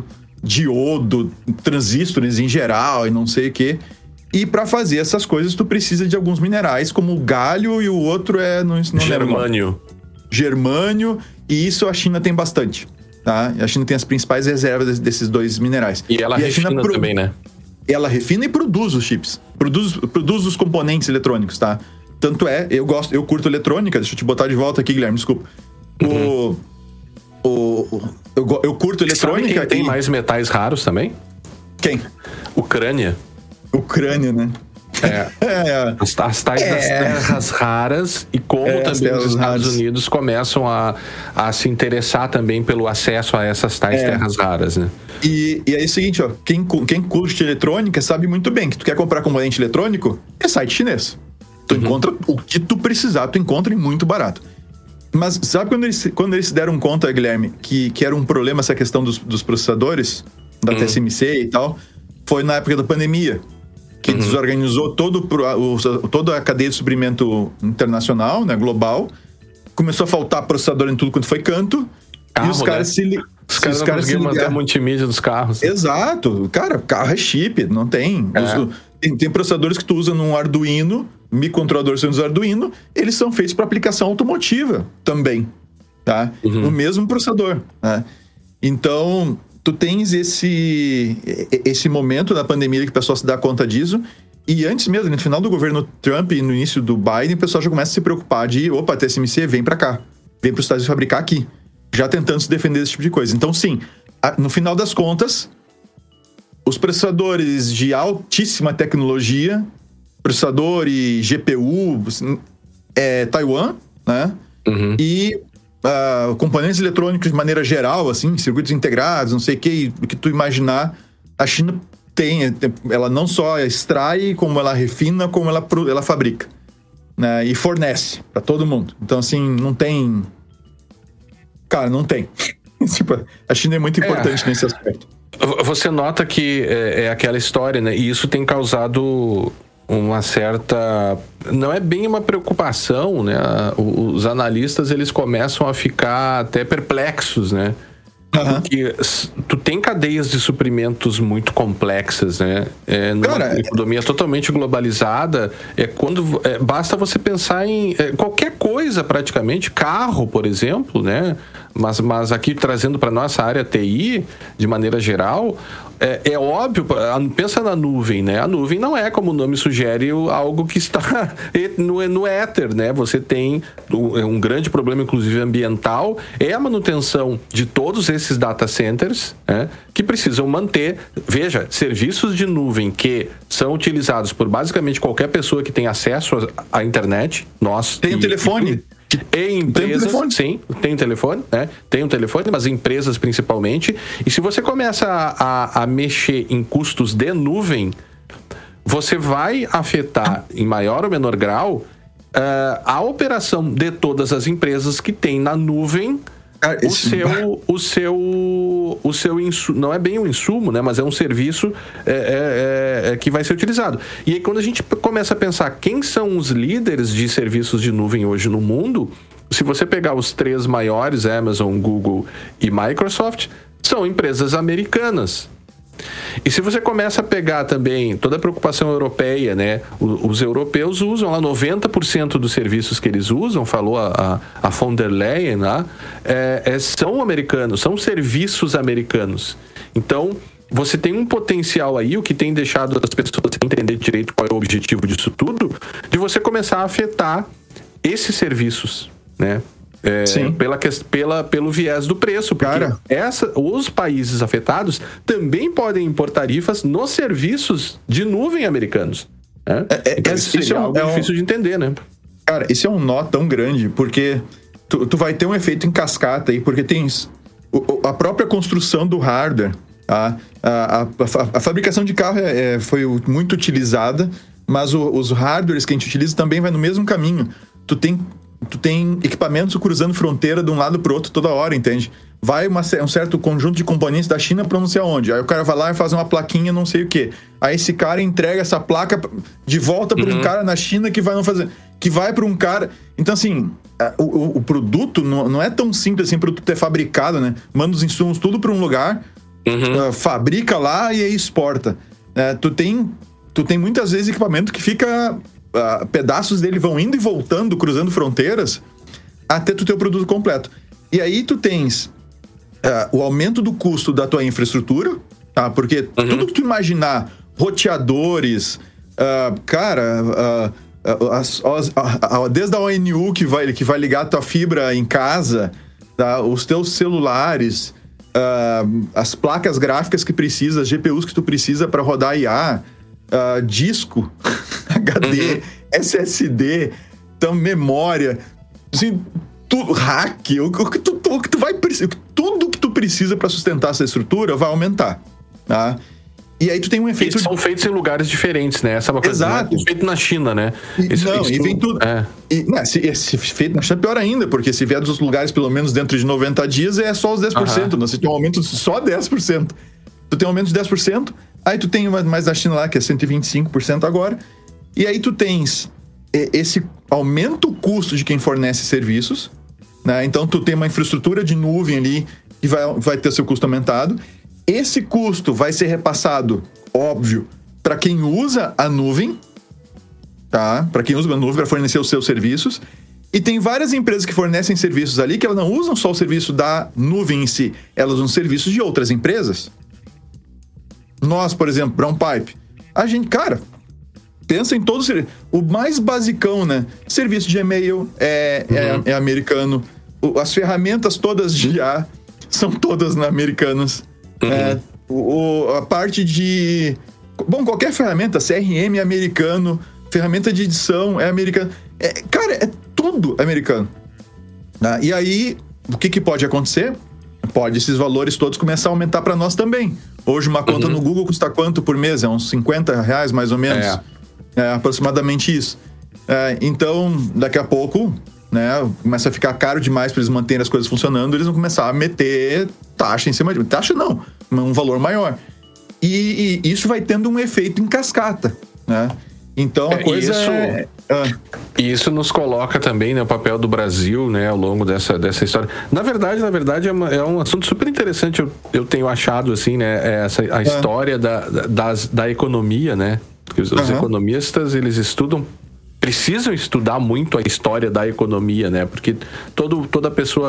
diodo, transistores em geral e não sei o quê. E para fazer essas coisas, tu precisa de alguns minerais, como o galho e o outro é... Não, não Germânio. Germânio, e isso a China tem bastante, tá? A China tem as principais reservas desses dois minerais. E ela e refina a China pro... também, né? Ela refina e produz os chips, produz, produz os componentes eletrônicos, tá? Tanto é, eu gosto, eu curto eletrônica, deixa eu te botar de volta aqui, Guilherme, desculpa. Uhum. O, o, eu, eu curto eletrônica. Sabe quem tem e... mais metais raros também? Quem? Ucrânia. Ucrânia, né? É. é. As, as tais é. das terras raras, e como é, também os Estados raras. Unidos começam a, a se interessar também pelo acesso a essas tais é. terras raras, né? E, e aí é o seguinte, ó, quem, quem curte eletrônica sabe muito bem que tu quer comprar componente eletrônico, é site chinês. Tu uhum. encontra o que tu precisar, tu encontra e muito barato. Mas sabe quando eles, quando eles se deram conta, Guilherme, que, que era um problema essa questão dos, dos processadores, da uhum. T S M C e tal? Foi na época da pandemia, que uhum. desorganizou todo, o, toda a cadeia de suprimento internacional, né, global. Começou a faltar processador em tudo quanto foi canto. Carro, e os caras né? se ligaram. Os caras não conseguiam manter a multimídia dos carros. Exato. Cara, carro é chip, não tem. É. Os, tem, tem processadores que tu usa num Arduino, microcontroladores sendo Arduino, eles são feitos para aplicação automotiva também, tá? Uhum. O mesmo processador, né? Então, tu tens esse, esse momento da pandemia que o pessoal se dá conta disso, e antes mesmo, no final do governo Trump e no início do Biden, o pessoal já começa a se preocupar de, opa, a T S M C vem para cá, vem para os Estados Unidos fabricar aqui, já tentando se defender desse tipo de coisa. Então, sim, no final das contas, os processadores de altíssima tecnologia, processador e G P U, é Taiwan, né? Uhum. E uh, componentes eletrônicos de maneira geral, assim, circuitos integrados, não sei o que, o que tu imaginar, a China tem, ela não só extrai, como ela refina, como ela, ela fabrica, né? E fornece para todo mundo. Então, assim, não tem... Cara, não tem. Tipo, a China é muito importante é. nesse aspecto. Você nota que é, é aquela história, né? E isso tem causado uma certa... Não é bem uma preocupação, né? Os analistas, eles começam a ficar até perplexos, né? Uhum. Porque tu tem cadeias de suprimentos muito complexas, né? É, numa Cara, economia totalmente globalizada, é quando é, basta você pensar em é, qualquer coisa praticamente, carro, por exemplo, né? Mas, mas aqui trazendo para nossa área T I, de maneira geral, é, é óbvio, pensa na nuvem, né? A nuvem não é, como o nome sugere, algo que está no, no éter, né? Você tem um grande problema, inclusive ambiental, é a manutenção de todos esses data centers, né? Que precisam manter, veja, serviços de nuvem que são utilizados por basicamente qualquer pessoa que tem acesso à internet, nós... Tem o telefone... Em empresas, tem um sim, tem um telefone, né? Tem um telefone, mas empresas principalmente. E se você começa a, a, a mexer em custos de nuvem, você vai afetar, em maior ou menor grau, uh, a operação de todas as empresas que tem na nuvem Cara, o esse... seu, o seu, o seu insumo, não é bem um insumo, né? Mas é um serviço é, é, é, que vai ser utilizado. E aí, quando a gente começa a pensar quem são os líderes de serviços de nuvem hoje no mundo, se você pegar os três maiores, Amazon, Google e Microsoft, são empresas americanas. E se você começa a pegar também toda a preocupação europeia, né? Os, os europeus usam lá noventa por cento dos serviços que eles usam, falou a, a, a von der Leyen lá, é, é, são americanos, são serviços americanos. Então, você tem um potencial aí, o que tem deixado as pessoas entender direito qual é o objetivo disso tudo, de você começar a afetar esses serviços, né? É, pela, pela, pelo viés do preço, porque Cara. essa, os países afetados também podem impor tarifas nos serviços de nuvem americanos. Né? É, é, então, isso isso seria é um, algo é um, difícil de entender, né? Cara, esse é um nó tão grande, porque tu, tu vai ter um efeito em cascata aí, porque tem o, a própria construção do hardware, tá? a, a, a, a fabricação de carro é, é, foi muito utilizada, mas o, os hardwares que a gente utiliza também vai no mesmo caminho. Tu tem... Tu tem equipamentos cruzando fronteira de um lado pro outro toda hora, entende? Vai uma, um certo conjunto de componentes da China pra não sei aonde. Aí o cara vai lá e faz uma plaquinha não sei o quê. Aí esse cara entrega essa placa de volta pra uhum. um cara na China que vai não fazer... Que vai pra um cara... Então, assim, o, o, o produto não, não é tão simples assim, o produto é fabricado, né? Manda os insumos tudo pra um lugar, uhum. uh, fabrica lá e aí exporta. Uh, tu, tem, tu tem muitas vezes equipamento que fica... Uh, pedaços dele vão indo e voltando, cruzando fronteiras, até tu ter o produto completo. E aí tu tens uh, o aumento do custo da tua infraestrutura, tá? Porque uhum. tudo que tu imaginar, roteadores, uh, cara, uh, uh, as, as, uh, uh, desde a O N U que vai, que vai ligar a tua fibra em casa, tá? Os teus celulares, uh, as placas gráficas que precisa, as G P Us que tu precisa para rodar I A, uh, disco... H D, uhum. S S D, então, memória, assim, tudo, hack, o, o, que tu, o que tu vai precisar, tudo que tu precisa para sustentar essa estrutura vai aumentar, tá? E aí tu tem um efeito... E são feitos em lugares diferentes, né? Essa é uma coisa. Exato. Não é feito na China, né? E, esse, não, isso, e vem tudo... É. E, não, se, se feito na China é pior ainda, porque se vier dos lugares pelo menos dentro de noventa dias, é só os dez por cento, uhum. não? Você tem um aumento de só dez por cento. Tu tem um aumento de dez por cento, aí tu tem mais da China lá, que é cento e vinte e cinco por cento agora. E aí tu tens esse aumento do custo de quem fornece serviços, né? Então tu tem uma infraestrutura de nuvem ali que vai, vai ter seu custo aumentado. Esse custo vai ser repassado, óbvio, para quem usa a nuvem, tá? Para quem usa a nuvem para fornecer os seus serviços. E tem várias empresas que fornecem serviços ali que elas não usam só o serviço da nuvem em si, elas usam serviços de outras empresas. Nós, por exemplo, Brown Pipe, a gente, cara... Pensa em todos os... O mais basicão, né? Serviço de e-mail é, uhum. é, é americano. O, as ferramentas todas de I A são todas americanas. Uhum. É, o, a parte de... Bom, qualquer ferramenta, C R M é americano, ferramenta de edição é americano. É, cara, é tudo americano. Tá? E aí, o que, que pode acontecer? Pode esses valores todos começar a aumentar para nós também. Hoje, uma conta uhum. no Google custa quanto por mês? É uns cinquenta reais, mais ou menos. É. É aproximadamente isso. É, então, daqui a pouco, né, começa a ficar caro demais para eles manterem as coisas funcionando, eles vão começar a meter taxa em cima de... Taxa não, um valor maior. E, e isso vai tendo um efeito em cascata, né? Então, a coisa isso, é... é... Isso nos coloca também, né, o papel do Brasil, né, ao longo dessa, dessa história. Na verdade, na verdade, é, uma, é um assunto super interessante, eu, eu tenho achado, assim, né, essa, a é. história da, da, da economia, né? Porque os, uhum. os economistas, eles estudam, precisam estudar muito a história da economia, né? Porque todo, toda pessoa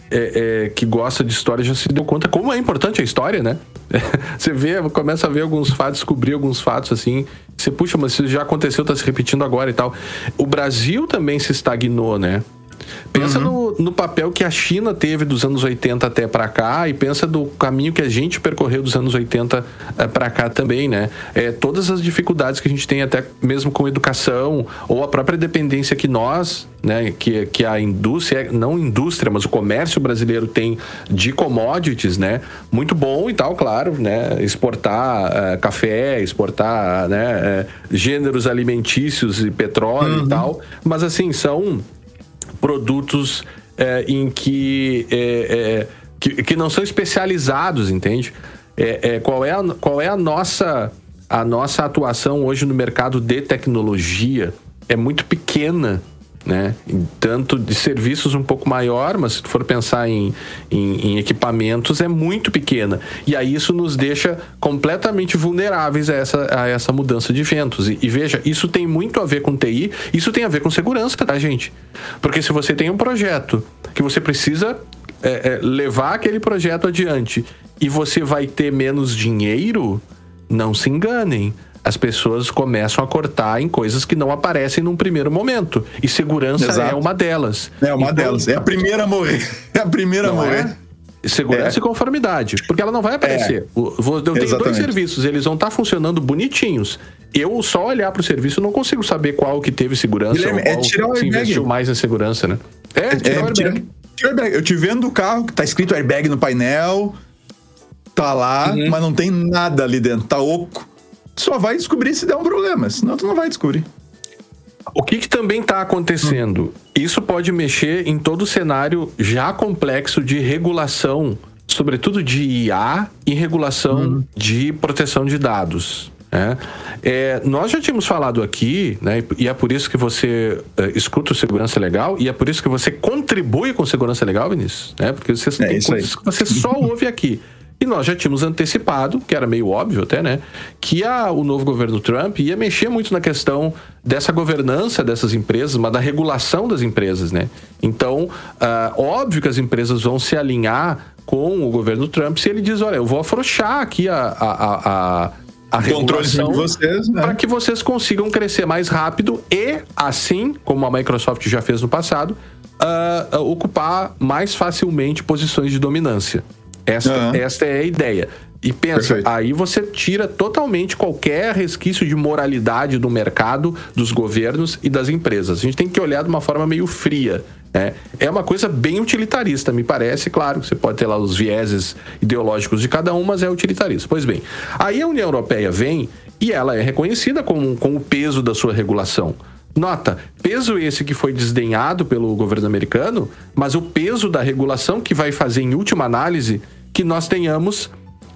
é, é, que gosta de história já se deu conta como é importante a história, né? Você vê, começa a ver alguns fatos, descobrir alguns fatos assim, você, puxa, mas isso já aconteceu, tá se repetindo agora e tal. O Brasil também se estagnou, né? Pensa uhum. no, no papel que a China teve dos anos oitenta até pra cá, e pensa do caminho que a gente percorreu dos anos oitenta é, pra cá também, né? É, todas as dificuldades que a gente tem até mesmo com educação, ou a própria dependência que nós, né, que, que a indústria, não indústria, mas o comércio brasileiro tem de commodities, né? Muito bom e tal, claro, né? Exportar é, café, exportar, né, é, gêneros alimentícios e petróleo uhum. e tal, mas assim, são produtos é, em que, é, é, que que não são especializados, entende? É, é, qual é, a, qual é a, nossa, a nossa atuação hoje no mercado de tecnologia? É muito pequena, né? Tanto de serviços um pouco maior, mas se tu for pensar em, em, em equipamentos, é muito pequena. E aí isso nos deixa completamente vulneráveis a essa, a essa mudança de ventos. E, e veja, isso tem muito a ver com T I, isso tem a ver com segurança, tá, gente? Porque se você tem um projeto que você precisa é, é, levar aquele projeto adiante e você vai ter menos dinheiro, não se enganem. As pessoas começam a cortar em coisas que não aparecem num primeiro momento. E segurança Exato. é uma delas. É uma então, delas. É a primeira a morrer. É a primeira a morrer. É? Segurança é. e conformidade. Porque ela não vai aparecer. É. Eu tenho Exatamente. dois serviços, eles vão estar funcionando bonitinhos. Eu só olhar para o serviço não consigo saber qual que teve segurança. Guilherme, ou qual é tirar o se investiu mais em segurança, né? É, tirar é, o airbag. Tira, tira eu te vendo o carro que tá escrito airbag no painel, tá lá, uhum. mas não tem nada ali dentro, tá oco. Só vai descobrir se der um problema, senão tu não vai descobrir. O que, que também está acontecendo? Hum. Isso pode mexer em todo o cenário já complexo de regulação, sobretudo de I A e regulação hum. de proteção de dados. Né? É, nós já tínhamos falado aqui, né, e é por isso que você é, escuta o Segurança Legal, e é por isso que você contribui com Segurança Legal, Vinícius, né? Porque você, é tem coisas que você só ouve aqui. E nós já tínhamos antecipado, que era meio óbvio até, né? Que a, o novo governo Trump ia mexer muito na questão dessa governança dessas empresas, mas da regulação das empresas, né? Então, uh, óbvio que as empresas vão se alinhar com o governo Trump se ele diz, olha, eu vou afrouxar aqui a, a, a, a regulação de vocês, né? Para que vocês consigam crescer mais rápido e, assim, como a Microsoft já fez no passado, uh, uh, ocupar mais facilmente posições de dominância. Esta, uhum. esta é a ideia. E pensa, Perfeito. Aí você tira totalmente qualquer resquício de moralidade do mercado, dos governos e das empresas. A gente tem que olhar de uma forma meio fria. Né? É uma coisa bem utilitarista, me parece. Claro que você pode ter lá os vieses ideológicos de cada um, mas é utilitarista. Pois bem, aí a União Europeia vem e ela é reconhecida com, com o peso da sua regulação. Nota, peso esse que foi desdenhado pelo governo americano, mas o peso da regulação que vai fazer, em última análise, que nós tenhamos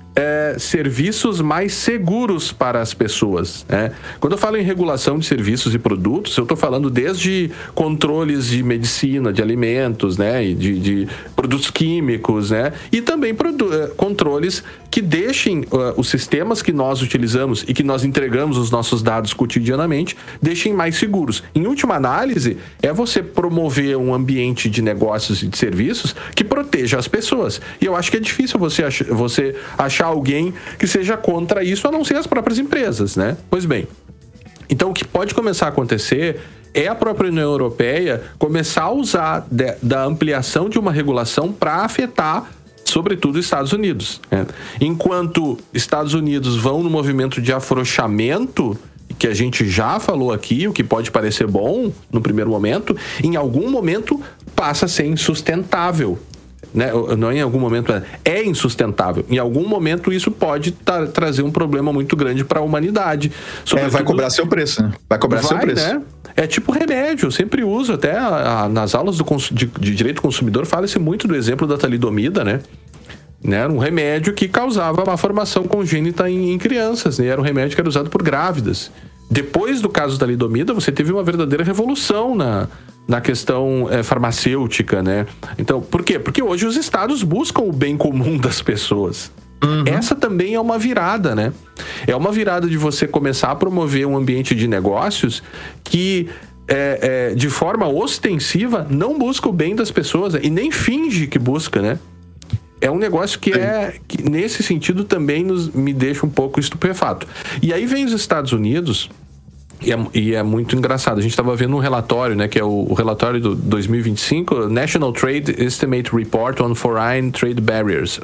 é, serviços mais seguros para as pessoas. Né? Quando eu falo em regulação de serviços e produtos, eu estou falando desde controles de medicina, de alimentos, né? E de, de produtos químicos, né? E também produ- controles que deixem uh, os sistemas que nós utilizamos e que nós entregamos os nossos dados cotidianamente, deixem mais seguros. Em última análise, é você promover um ambiente de negócios e de serviços que proteja as pessoas. E eu acho que é difícil você, ach- você achar alguém que seja contra isso, a não ser as próprias empresas, né? Pois bem, então o que pode começar a acontecer é a própria União Europeia começar a usar de, da ampliação de uma regulação para afetar sobretudo os Estados Unidos. Né? Enquanto Estados Unidos vão no movimento de afrouxamento, que a gente já falou aqui, o que pode parecer bom no primeiro momento, em algum momento passa a ser insustentável. Né? Não em algum momento, é insustentável. Em algum momento isso pode tra- trazer um problema muito grande para a humanidade. É, vai cobrar seu preço, né? Vai cobrar vai, seu preço. Né? É tipo remédio, eu sempre uso, até a, a, nas aulas do cons- de, de direito do consumidor fala-se muito do exemplo da talidomida, né? Né? Era um remédio que causava uma formação congênita em, em crianças, né? Era um remédio que era usado por grávidas. Depois do caso da talidomida, você teve uma verdadeira revolução na, na questão é, farmacêutica, né? Então, por quê? Porque hoje os estados buscam o bem comum das pessoas. Uhum. Essa também é uma virada, né? É uma virada de você começar a promover um ambiente de negócios que é, é, de forma ostensiva, não busca o bem das pessoas e nem finge que busca, né? É um negócio que, é, que nesse sentido, também nos, me deixa um pouco estupefato. E aí vem os Estados Unidos, e é, e é muito engraçado. A gente estava vendo um relatório, né, que é o, o relatório do dois mil e vinte e cinco, National Trade Estimate Report on Foreign Trade Barriers.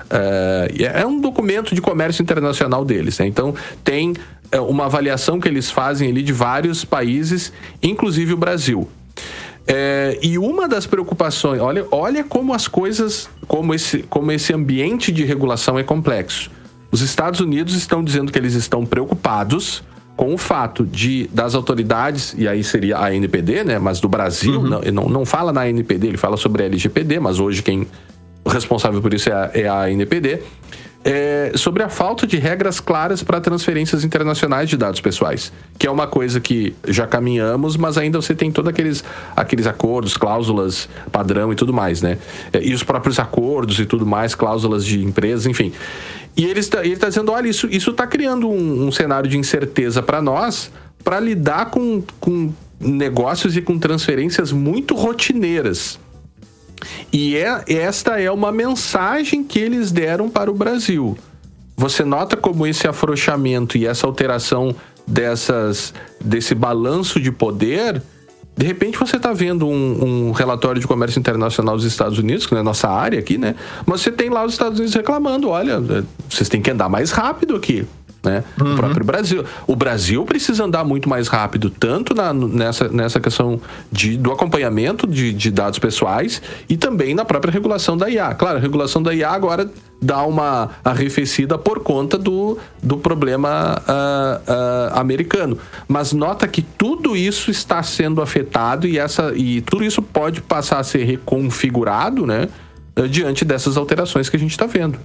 Uh, é um documento de comércio internacional deles, né? Então, tem uma avaliação que eles fazem ali de vários países, inclusive o Brasil. É, e uma das preocupações, olha, olha como as coisas, como esse, como esse ambiente de regulação é complexo. Os Estados Unidos estão dizendo que eles estão preocupados com o fato de, das autoridades, e aí seria a A N P D, né, mas do Brasil, uhum. não, não, não fala na A N P D, ele fala sobre a L G P D, mas hoje quem o responsável por isso é a, é a A N P D, É, sobre a falta de regras claras para transferências internacionais de dados pessoais, que é uma coisa que já caminhamos, mas ainda você tem todos aqueles, aqueles acordos, cláusulas padrão e tudo mais, né? E os próprios acordos e tudo mais, cláusulas de empresas, enfim. E ele está, ele está dizendo, olha, isso isso está criando um, um cenário de incerteza para nós, para lidar com, com negócios e com transferências muito rotineiras. E é, esta é uma mensagem que eles deram para o Brasil. Você nota como esse afrouxamento e essa alteração dessas, desse balanço de poder, de repente você está vendo um, um relatório de comércio internacional dos Estados Unidos, que não é nossa área aqui, né? Mas você tem lá os Estados Unidos reclamando, olha, vocês têm que andar mais rápido aqui. Né? Uhum. O próprio Brasil. O Brasil precisa andar muito mais rápido, tanto na, nessa, nessa questão de, do acompanhamento de, de dados pessoais e também na própria regulação da I A. Claro, a regulação da I A agora dá uma arrefecida por conta do, do problema uh, uh, americano. Mas nota que tudo isso está sendo afetado e, essa, e tudo isso pode passar a ser reconfigurado, né, diante dessas alterações que a gente está vendo.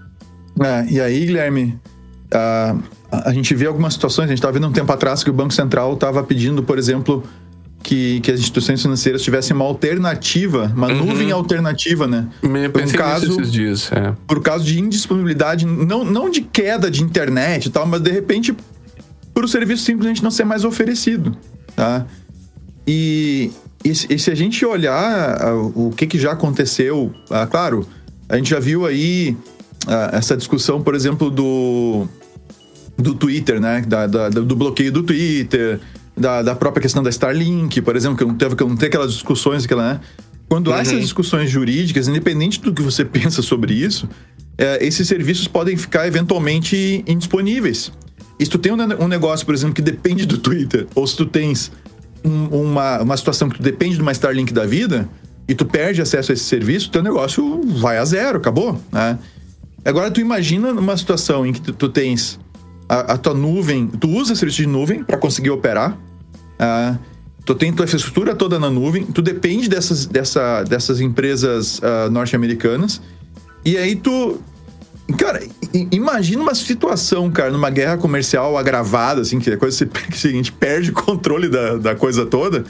É, e aí, Guilherme... Uh, a gente vê algumas situações, a gente estava vendo um tempo atrás que o Banco Central estava pedindo, por exemplo, que, que as instituições financeiras tivessem uma alternativa, uma uhum. nuvem alternativa, né? Me por um caso, esses dias, é. Por causa de indisponibilidade, não, não de queda de internet e tal, mas de repente por o serviço simplesmente não ser mais oferecido, tá? E, e, e se a gente olhar uh, o que, que já aconteceu, uh, claro, a gente já viu aí uh, essa discussão, por exemplo, do... do Twitter, né? Da, da, do bloqueio do Twitter, da, da própria questão da Starlink, por exemplo, que não teve, que não tem aquelas discussões, aquela, né? Quando há uhum. essas discussões jurídicas, independente do que você pensa sobre isso, é, esses serviços podem ficar eventualmente indisponíveis. E se tu tem um, um negócio, por exemplo, que depende do Twitter, ou se tu tens um, uma, uma situação que tu depende de uma Starlink da vida, e tu perde acesso a esse serviço, teu negócio vai a zero, acabou, né? Agora, tu imagina uma situação em que tu, tu tens... A, a tua nuvem, tu usa serviço de nuvem para conseguir operar, uh, tu tem tua infraestrutura toda na nuvem, tu depende dessas, dessa, dessas empresas uh, norte-americanas, e aí tu... Cara, imagina uma situação, cara, numa guerra comercial agravada, assim, que a coisa que a gente perde o controle da, da coisa toda,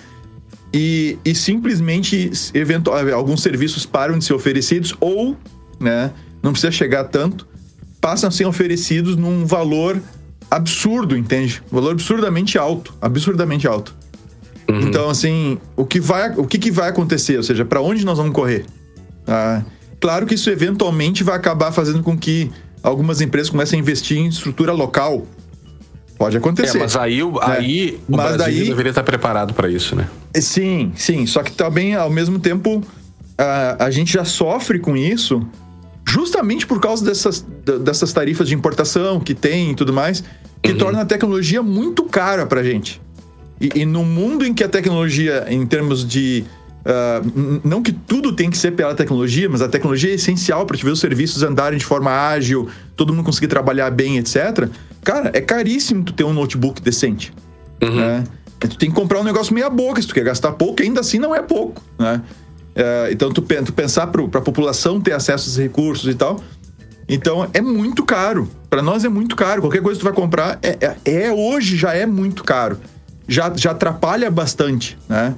e, e simplesmente eventual, alguns serviços param de ser oferecidos, ou, né, não precisa chegar tanto, passam a ser oferecidos num valor absurdo, entende? Um valor absurdamente alto, absurdamente alto. Uhum. Então, assim, o que vai, o que, que vai acontecer? Ou seja, para onde nós vamos correr? Ah, claro que isso eventualmente vai acabar fazendo com que algumas empresas comecem a investir em estrutura local. Pode acontecer. É, mas aí, o, aí o mas Brasil daí, deveria estar preparado para isso, né? Sim, sim. Só que também, ao mesmo tempo, a, a gente já sofre com isso justamente por causa dessas, dessas tarifas de importação que tem e tudo mais, que uhum. torna a tecnologia muito cara pra gente. E, e no mundo em que a tecnologia, em termos de... Uh, não que tudo tem que ser pela tecnologia, mas a tecnologia é essencial para te ver os serviços andarem de forma ágil, todo mundo conseguir trabalhar bem, etcétera. Cara, é caríssimo tu ter um notebook decente. Uhum. Né? Tu tem que comprar um negócio meia boca, se tu quer gastar pouco, ainda assim não é pouco, né? Uh, então, tu, tu pensar para a população ter acesso a esses recursos e tal. Então, é muito caro. Para nós é muito caro. Qualquer coisa que tu vai comprar, é, é, é hoje já é muito caro. Já, já atrapalha bastante, né?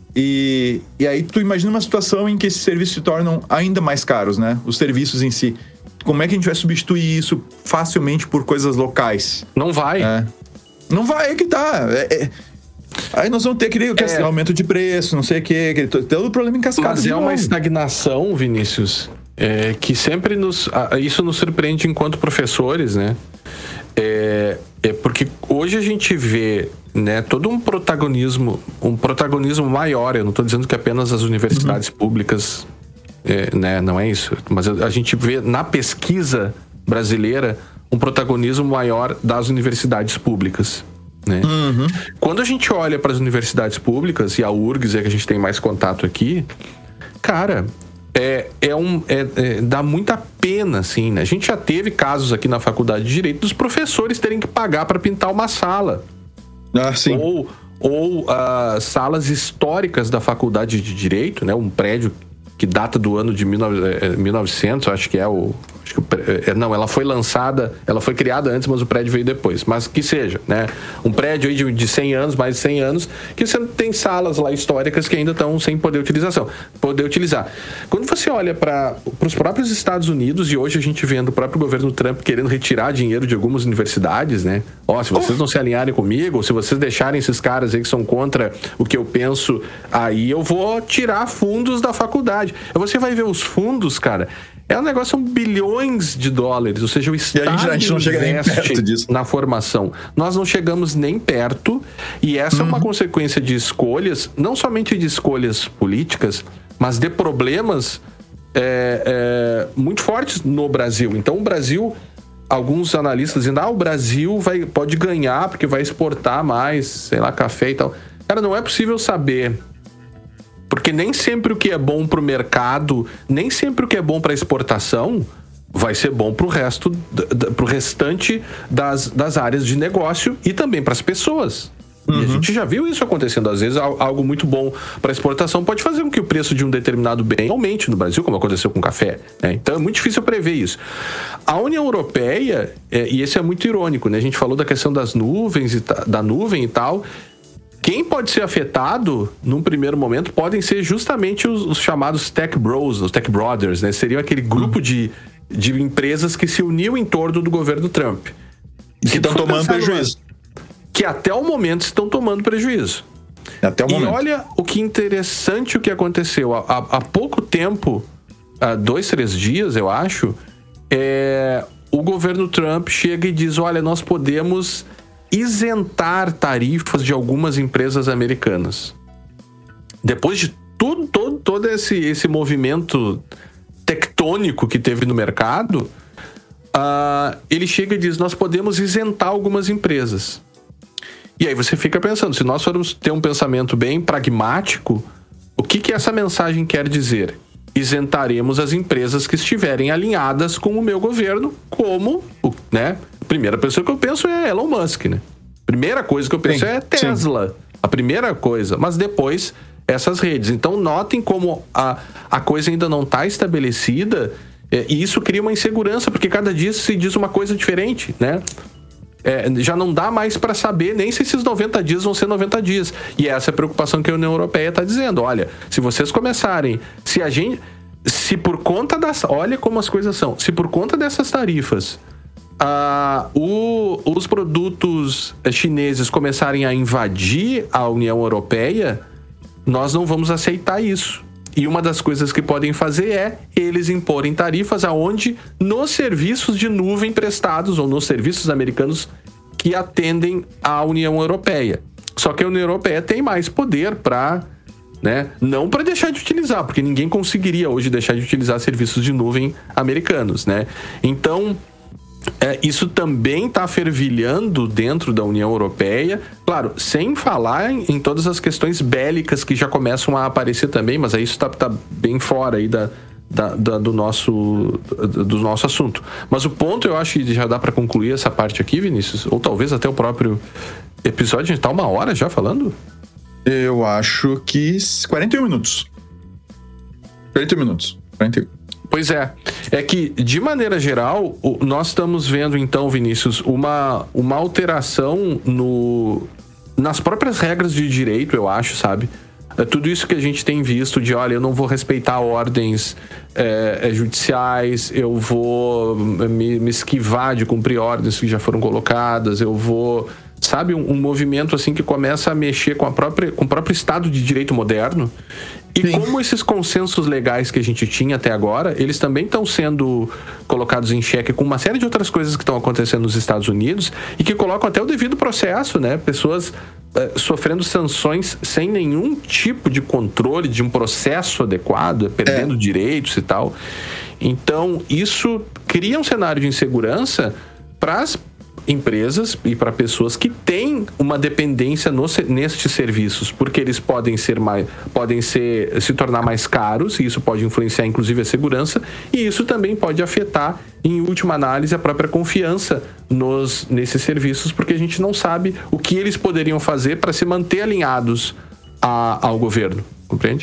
E, e aí, tu imagina uma situação em que esses serviços se tornam ainda mais caros, né? Os serviços em si. Como é que a gente vai substituir isso facilmente por coisas locais? Não vai. É. Não vai, é que tá. É, é... Aí nós vamos ter aquele é. aumento de preço, não sei o que, todo o problema em cascata. Mas é uma estagnação, Vinícius, é, que sempre nos... Isso nos surpreende enquanto professores, né? É, é porque hoje a gente vê, né, todo um protagonismo, um protagonismo maior. Eu não estou dizendo que apenas as universidades uhum. públicas, é, né, não é isso, mas a, a gente vê na pesquisa brasileira um protagonismo maior das universidades públicas, né? Uhum. Quando a gente olha para as universidades públicas, e a U R G S é que a gente tem mais contato aqui, cara, é, é um, é, é, dá muita pena, assim, né? A gente já teve casos aqui na Faculdade de Direito dos professores terem que pagar para pintar uma sala. Ah, sim. Ou, ou uh, salas históricas da Faculdade de Direito, né? Um prédio que data do ano de mil e novecentos, acho que é o... Acho que, não, ela foi lançada, ela foi criada antes, mas o prédio veio depois. Mas que seja, né? Um prédio aí de, de cem anos, mais de cem anos, que você tem salas lá históricas que ainda estão sem poder utilização, poder utilizar. Quando você olha para os próprios Estados Unidos, e hoje a gente vendo o próprio governo Trump querendo retirar dinheiro de algumas universidades, né? Ó, se vocês não se alinharem comigo, ou se vocês deixarem esses caras aí que são contra o que eu penso, aí eu vou tirar fundos da faculdade. Você vai ver os fundos, cara... É um negócio, são bilhões de dólares, ou seja, o Estado a gente, a gente não chega nem perto disso. Na formação. Nós não chegamos nem perto, e essa uhum. é uma consequência de escolhas, não somente de escolhas políticas, mas de problemas é, é, muito fortes no Brasil. Então, o Brasil, alguns analistas dizendo, ah, o Brasil vai, pode ganhar porque vai exportar mais, sei lá, café e tal. Cara, não é possível saber... Porque nem sempre o que é bom para o mercado, nem sempre o que é bom para exportação vai ser bom para o resto, para o restante das, das áreas de negócio e também para as pessoas. Uhum. E a gente já viu isso acontecendo. Às vezes algo muito bom para exportação pode fazer com que o preço de um determinado bem aumente no Brasil, como aconteceu com o café, né? Então é muito difícil prever isso. A União Europeia, é, e esse é muito irônico, né? A gente falou da questão das nuvens, e da nuvem e tal... Quem pode ser afetado, num primeiro momento, podem ser justamente os, os chamados tech bros, os tech brothers, né? Seriam aquele grupo de, de empresas que se uniu em torno do governo Trump. E que estão tomando prejuízo. Que até o momento estão tomando prejuízo. Até o momento. E olha o que interessante o que aconteceu. Há, há pouco tempo, há dois, três dias, eu acho, é, o governo Trump chega e diz, olha, nós podemos... isentar tarifas de algumas empresas americanas. Depois de tudo, todo, todo esse, esse movimento tectônico que teve no mercado, uh, ele chega e diz, nós podemos isentar algumas empresas. E aí você fica pensando, se nós formos ter um pensamento bem pragmático, o que, que essa mensagem quer dizer? Isentaremos as empresas que estiverem alinhadas com o meu governo, como, né? A primeira pessoa que eu penso é Elon Musk, né? Primeira coisa que eu penso sim, é Tesla. Sim. A primeira coisa. Mas depois, essas redes. Então, notem como a, a coisa ainda não está estabelecida, é, e isso cria uma insegurança, porque cada dia se diz uma coisa diferente, né? É, já não dá mais para saber nem se esses noventa dias vão ser noventa dias. E essa é a preocupação que a União Europeia está dizendo. Olha, se vocês começarem... Se a gente... Se por conta das... Olha como as coisas são. Se por conta dessas tarifas... Uh, o, os produtos chineses começarem a invadir a União Europeia, nós não vamos aceitar isso. E uma das coisas que podem fazer é eles imporem tarifas aonde nos serviços de nuvem prestados ou nos serviços americanos que atendem à União Europeia. Só que a União Europeia tem mais poder para, né, não para deixar de utilizar, porque ninguém conseguiria hoje deixar de utilizar serviços de nuvem americanos, né? Então... É, isso também está fervilhando dentro da União Europeia, claro, sem falar em, em todas as questões bélicas que já começam a aparecer também, mas aí isso está tá bem fora aí da, da, da, do, nosso, do nosso assunto. Mas o ponto, eu acho que já dá para concluir essa parte aqui, Vinícius, ou talvez até o próprio episódio. A gente está uma hora já falando? Eu acho que quarenta e um minutos. quarenta minutos. quarenta e um. Pois é, é que de maneira geral nós estamos vendo então, Vinícius, uma, uma alteração no, nas próprias regras de direito, eu acho, sabe? É tudo isso que a gente tem visto de, olha, eu não vou respeitar ordens é, judiciais, eu vou me, me esquivar de cumprir ordens que já foram colocadas, eu vou, sabe, um, um movimento assim que começa a mexer com, a própria, com o próprio Estado de Direito moderno. E Sim. como esses consensos legais que a gente tinha até agora, eles também estão sendo colocados em xeque com uma série de outras coisas que estão acontecendo nos Estados Unidos e que colocam até o devido processo, né? Pessoas eh, sofrendo sanções sem nenhum tipo de controle, de um processo adequado, perdendo é. direitos e tal. Então, isso cria um cenário de insegurança para as empresas e para pessoas que têm uma dependência no, nestes serviços, porque eles podem ser mais, podem ser, se tornar mais caros, e isso pode influenciar inclusive a segurança, e isso também pode afetar, em última análise, a própria confiança nos, nesses serviços, porque a gente não sabe o que eles poderiam fazer para se manter alinhados a, ao governo, compreende?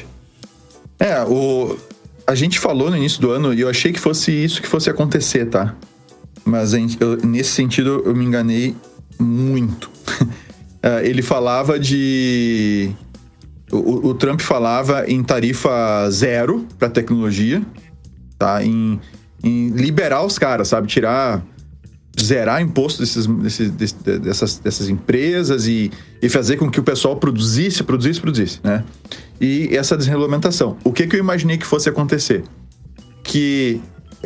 É, o, a gente falou no início do ano, e eu achei que fosse isso que fosse acontecer, tá? Mas eu, nesse sentido eu me enganei muito. Ele falava de... O, o Trump falava em tarifa zero para tecnologia, tá? Em, em liberar os caras, sabe? Tirar... Zerar imposto desses, desses, dessas, dessas empresas e, e fazer com que o pessoal produzisse, produzisse, produzisse, né? E essa desregulamentação. O que, que eu imaginei que fosse acontecer? Que...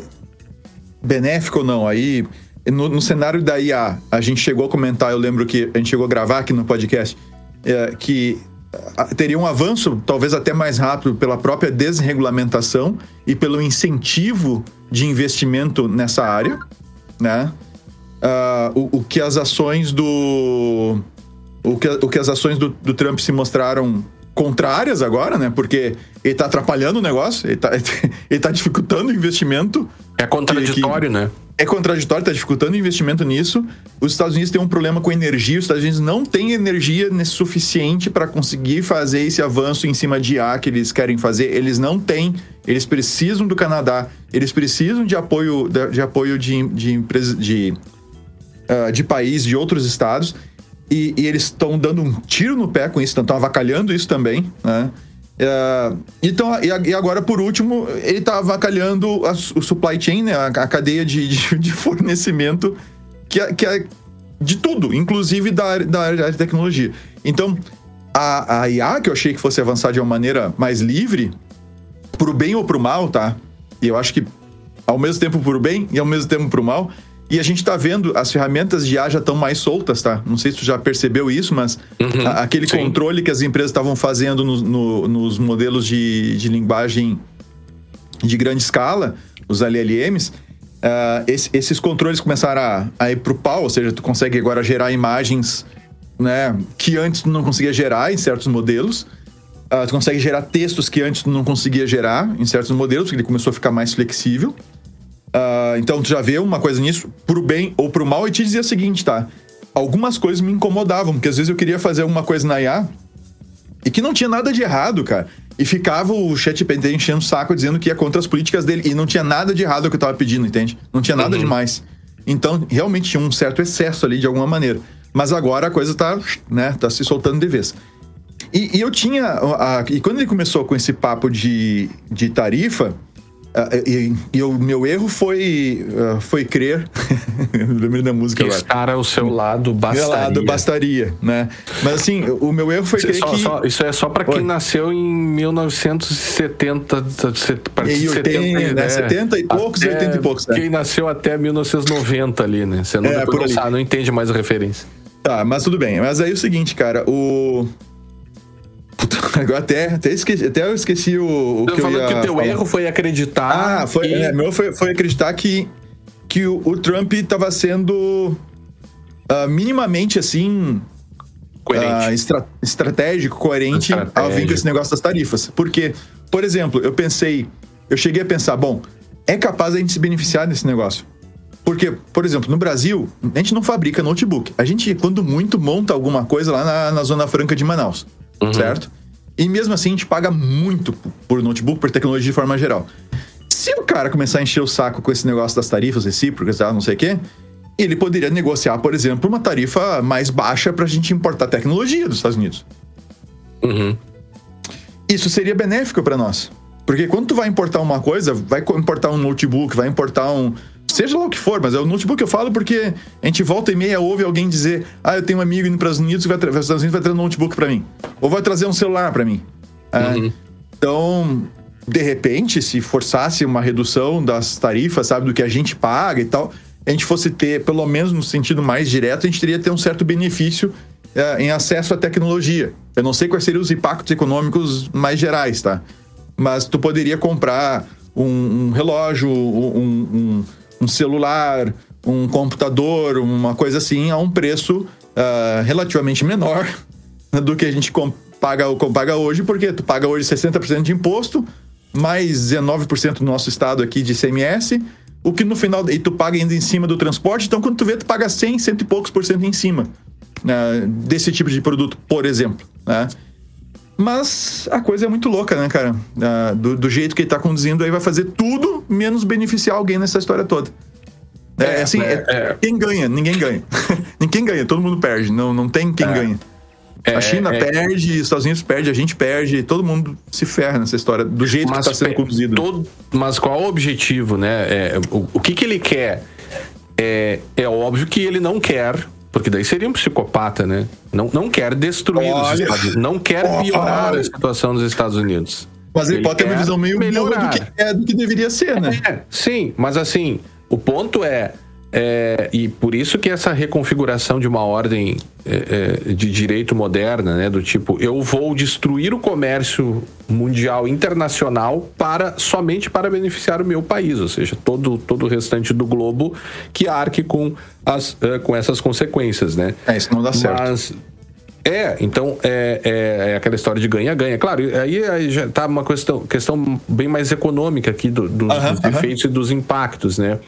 benéfico ou não, aí no, no cenário da I A, a gente chegou a comentar, eu lembro que a gente chegou a gravar aqui no podcast, é, que teria um avanço talvez até mais rápido pela própria desregulamentação e pelo incentivo de investimento nessa área, né? Uh, o, o que as ações do o que, o que as ações do, do Trump se mostraram contrárias agora, né? Porque ele tá atrapalhando o negócio, ele tá, ele tá dificultando o investimento. É contraditório, que, que né? É contraditório, tá dificultando o investimento nisso. Os Estados Unidos têm um problema com energia, os Estados Unidos não têm energia suficiente para conseguir fazer esse avanço em cima de I A que eles querem fazer. Eles não têm, eles precisam do Canadá, eles precisam de apoio de, de apoio de, de empresas, de, uh, de país, de outros estados. E, e eles estão dando um tiro no pé com isso, estão avacalhando isso também, né? Uh, então, e agora, por último, ele está avacalhando a, o supply chain, né? a, a cadeia de, de, de fornecimento que é, que é de tudo, inclusive da, da área de tecnologia. Então, a, a I A, que eu achei que fosse avançar de uma maneira mais livre, pro bem ou pro mal, tá? E eu acho que ao mesmo tempo pro bem e ao mesmo tempo pro mal. E a gente tá vendo, as ferramentas de I A já estão mais soltas, tá? Não sei se tu já percebeu isso, mas uhum, a, aquele sim. controle que as empresas estavam fazendo no, no, nos modelos de, de linguagem de grande escala, os L L Ms, uh, esse, esses controles começaram a, a ir pro pau, ou seja, tu consegue agora gerar imagens, né, que antes tu não conseguia gerar em certos modelos. Uh, tu consegue gerar textos que antes tu não conseguia gerar em certos modelos, porque ele começou a ficar mais flexível. Uh, então, tu já vê uma coisa nisso, pro bem ou pro mal, e te dizia o seguinte, tá? Algumas coisas me incomodavam, porque às vezes eu queria fazer alguma coisa na I A e que não tinha nada de errado, cara. E ficava o ChatGPT enchendo o saco dizendo que ia contra as políticas dele. E não tinha nada de errado o que eu tava pedindo, entende? Não tinha nada uhum. demais. Então, realmente tinha um certo excesso ali de alguma maneira. Mas agora a coisa tá, né, tá se soltando de vez. E, e eu tinha... A, e quando ele começou com esse papo de, de tarifa... Uh, e, e o meu erro foi uh, foi crer lembrei da música agora. Estar ao seu lado bastaria. Meu lado bastaria, né? Mas assim, o meu erro foi crer só, que... Só, isso é só pra quem Oi. nasceu em mil novecentos e setenta, e oitenta, né? setenta e poucos e oitenta e poucos. Quem é. nasceu até mil novecentos e noventa ali, né? Você não, é, não, sabe, não entende mais a referência. Tá, mas tudo bem. Mas aí é o seguinte, cara, o... Agora até, até, esqueci, até eu esqueci o, o que eu ia que o teu falar. erro foi acreditar... Ah, foi, que... é, meu foi, foi acreditar que, que o, o Trump estava sendo uh, minimamente, assim... Coerente. Uh, estra, estratégico, coerente estratégico. Ao vir com esse negócio das tarifas. Porque, por exemplo, eu pensei... Eu cheguei a pensar, bom, é capaz a gente se beneficiar desse negócio. Porque, por exemplo, no Brasil, a gente não fabrica notebook. A gente, quando muito, monta alguma coisa lá na, na Zona Franca de Manaus. Uhum. Certo? E mesmo assim a gente paga muito por notebook, por tecnologia de forma geral. Se o cara começar a encher o saco com esse negócio das tarifas recíprocas, não sei o quê, ele poderia negociar, por exemplo, uma tarifa mais baixa pra gente importar tecnologia dos Estados Unidos. Uhum. Isso seria benéfico pra nós. Porque quando tu vai importar uma coisa, vai importar um notebook, vai importar um seja lá o que for, mas é o notebook que eu falo porque a gente volta e meia ouve alguém dizer: ah, eu tenho um amigo indo para os Estados Unidos que vai, tra- Estados Unidos vai trazer um notebook para mim. Ou vai trazer um celular para mim. Uhum. É, então, de repente, se forçasse uma redução das tarifas, sabe, do que a gente paga e tal, a gente fosse ter, pelo menos no sentido mais direto, a gente teria que ter um certo benefício é, em acesso à tecnologia. Eu não sei quais seriam os impactos econômicos mais gerais, tá? Mas tu poderia comprar um, um relógio, um, um, um celular, um computador, uma coisa assim, a um preço uh, relativamente menor do que a gente comp- paga, paga hoje, porque tu paga hoje sessenta por cento de imposto, mais dezenove por cento no nosso estado aqui de I C M S, o que no final... E tu paga ainda em cima do transporte, então quando tu vê, tu paga cem, cento e poucos por cento em cima uh, desse tipo de produto, por exemplo, né? Mas a coisa é muito louca, né, cara? Uh, do, do jeito que ele tá conduzindo, aí vai fazer tudo menos beneficiar alguém nessa história toda. É, é assim, é, é, quem ganha? Ninguém ganha. Ninguém ganha, todo mundo perde. Não, não tem quem é. ganha. É, a China é, perde, os Estados Unidos perde, a gente perde, todo mundo se ferra nessa história, do jeito que está sendo conduzido. Todo, mas qual o objetivo, né? É, o, o que, que ele quer? É, é óbvio que ele não quer, porque daí seria um psicopata, né? Não, não quer destruir olha, os Estados Unidos, não quer piorar olha. a situação dos Estados Unidos. Mas ele, ele pode ter uma visão meio melhor do que, é, do que deveria ser, né? É, sim, mas assim, o ponto é... É, e por isso que essa reconfiguração de uma ordem é, é, de direito moderna, né, do tipo, eu vou destruir o comércio mundial internacional para, somente para beneficiar o meu país, ou seja, todo, todo o restante do globo que arque com, as, uh, com essas consequências, né? É, isso não dá certo. Mas, é, então é, é, é aquela história de ganha-ganha. Claro, aí, aí já tá uma questão, questão bem mais econômica aqui do, dos, uh-huh, dos efeitos uh-huh. e dos impactos, né?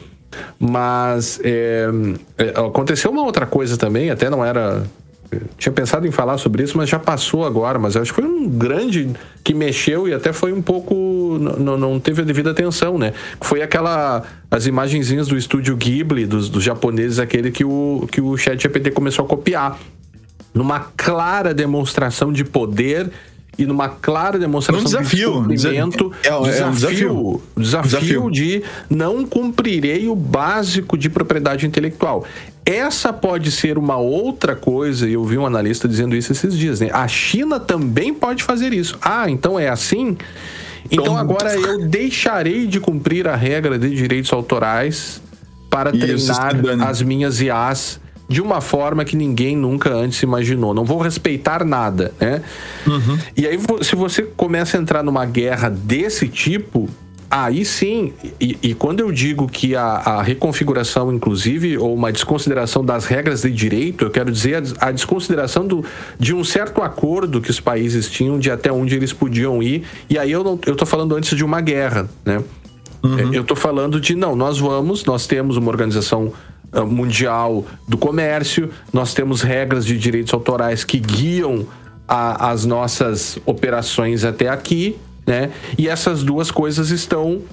Mas é, aconteceu uma outra coisa também, até não era... Tinha pensado em falar sobre isso, mas já passou agora. Mas acho que foi um grande que mexeu e até foi um pouco... Não, não teve a devida atenção, né? Foi aquela... As imagenzinhas do estúdio Ghibli, dos, dos japoneses, aquele que o, que o ChatGPT começou a copiar. Numa clara demonstração de poder... E numa clara demonstração um desafio, de cumprimento, é, é, um, desafio, é um desafio. desafio, desafio de não cumprirei o básico de propriedade intelectual. Essa pode ser uma outra coisa, e eu vi um analista dizendo isso esses dias, né? A China também pode fazer isso. Ah, então é assim? Então agora eu deixarei de cumprir a regra de direitos autorais para isso, treinar as minhas I As de uma forma que ninguém nunca antes imaginou. Não vou respeitar nada, né? Uhum. E aí, se você começa a entrar numa guerra desse tipo, aí sim, e, e quando eu digo que a, a reconfiguração, inclusive, ou uma desconsideração das regras de direito, eu quero dizer a, a desconsideração do, de um certo acordo que os países tinham de até onde eles podiam ir, e aí eu, não, eu tô falando antes de uma guerra, né? Uhum. Eu tô falando de, não, nós vamos, nós temos uma organização mundial do comércio, nós temos regras de direitos autorais que guiam a, as nossas operações até aqui, né? E essas duas coisas estão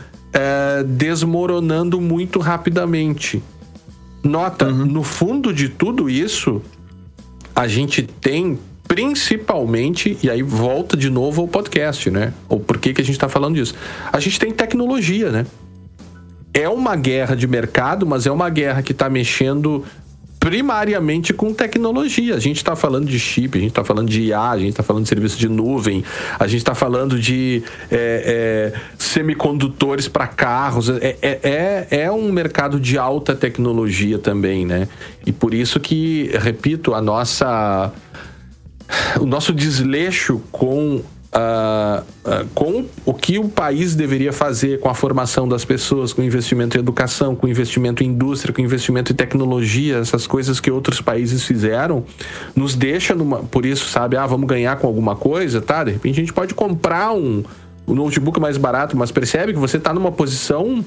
é, desmoronando muito rapidamente. Nota, uhum. no fundo de tudo isso, a gente tem principalmente, e aí volta de novo ao podcast, né? Ou por que que a gente está falando disso? A gente tem tecnologia, né? É uma guerra de mercado, mas é uma guerra que está mexendo primariamente com tecnologia. A gente está falando de chip, a gente está falando de I A, a gente está falando de serviço de nuvem, a gente está falando de é, é, semicondutores para carros. É, é, é um mercado de alta tecnologia também, né? E por isso que, repito, a nossa, o nosso desleixo com... Uh, uh, com o que o país deveria fazer com a formação das pessoas, com investimento em educação, com investimento em indústria, com investimento em tecnologia, essas coisas que outros países fizeram, nos deixa numa... Por isso, sabe, ah, vamos ganhar com alguma coisa, tá? De repente a gente pode comprar um, um notebook mais barato, mas percebe que você está numa posição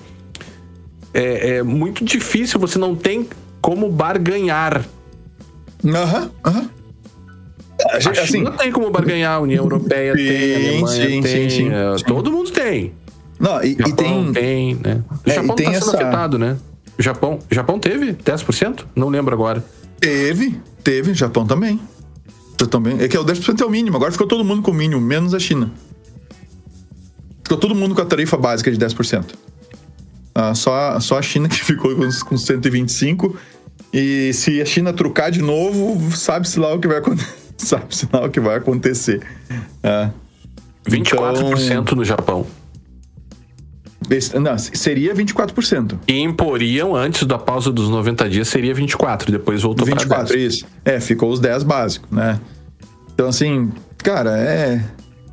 é, é muito difícil, você não tem como barganhar. Aham, uhum, aham. Uhum. A China assim, tem como barganhar, a União Europeia sim, tem, a Alemanha sim, tem, sim, sim, sim. Todo mundo tem. Não, e, Japão e tem, tem, né? O é, Japão está sendo essa... afetado, né? O Japão, o Japão teve dez por cento? Não lembro agora. Teve, teve, Japão também. Japão também. É que o dez por cento é o mínimo, agora ficou todo mundo com o mínimo, menos a China. Ficou todo mundo com a tarifa básica de dez por cento. Ah, Uh, só, só a China que ficou com, com cento e vinte e cinco. E se a China trucar de novo, sabe-se lá o que vai acontecer. Sabe-se lá o que vai acontecer. Uh, vinte e quatro por cento então, no Japão. Não, seria vinte e quatro por cento. E imporiam, antes da pausa dos noventa dias, seria vinte e quatro, depois voltou para dez. vinte e quatro, isso. É, ficou os dez básicos, né? Então, assim, cara, é...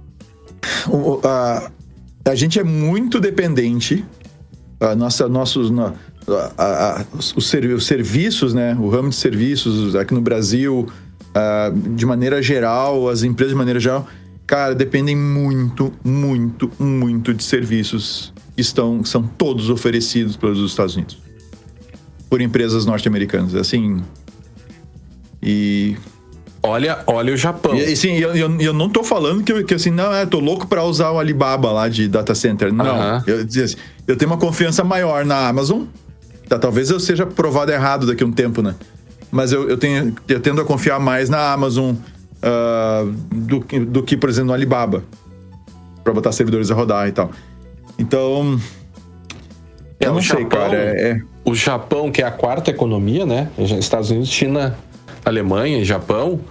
O, a, a gente é muito dependente, a nossa, nossos... A, a, a, os, os serviços, né? O ramo de serviços aqui no Brasil, a, de maneira geral, as empresas de maneira geral, cara, dependem muito, muito, muito de serviços que estão, são todos oferecidos pelos Estados Unidos. Por empresas norte-americanas, assim... E... Olha, olha o Japão. E, sim, eu, eu, eu não tô falando que, que assim, não, eu tô louco pra usar o Alibaba lá de data center. Não, uh-huh. eu, assim, eu tenho uma confiança maior na Amazon. Tá, talvez eu seja provado errado daqui a um tempo, né? Mas eu, eu, tenho, eu tendo a confiar mais na Amazon uh, do, do que, por exemplo, no Alibaba. Pra botar servidores a rodar e tal. Então... É, eu não sei, Japão, cara. É, é... O Japão, que é a quarta economia, né? Estados Unidos, China... Alemanha e Japão,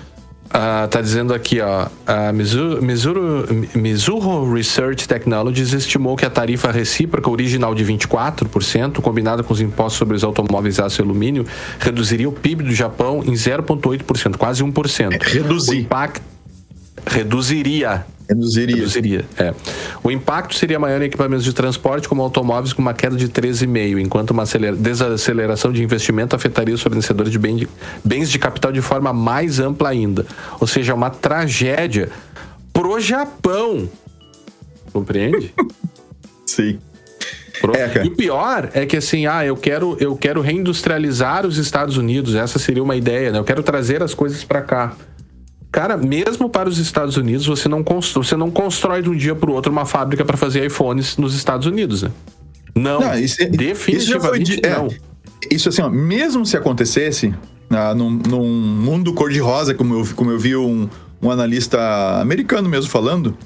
uh, tá dizendo aqui, ó, a Mizuho, Mizuho, Mizuho Research Technologies estimou que a tarifa recíproca original de vinte e quatro por cento, combinada com os impostos sobre os automóveis aço e alumínio, reduziria o P I B do Japão em zero vírgula oito por cento, quase um por cento. É, reduzir. O impacto reduziria. Reduziria. Reduziria, é. O impacto seria maior em equipamentos de transporte, como automóveis, com uma queda de treze vírgula cinco por cento, enquanto uma desaceleração de investimento afetaria os fornecedores de, bem de bens de capital de forma mais ampla ainda. Ou seja, uma tragédia pro Japão. Compreende? Sim. Pro... É, e o pior é que assim, ah, eu quero, eu quero reindustrializar os Estados Unidos. Essa seria uma ideia, né? Eu quero trazer as coisas para cá. Cara, mesmo para os Estados Unidos, você não constrói, você não constrói de um dia para o outro uma fábrica para fazer iPhones nos Estados Unidos, né? Não, não isso, definitivamente isso não. É, isso assim, ó, mesmo se acontecesse ah, num, num mundo cor-de-rosa, como eu, como eu vi um, um analista americano mesmo falando,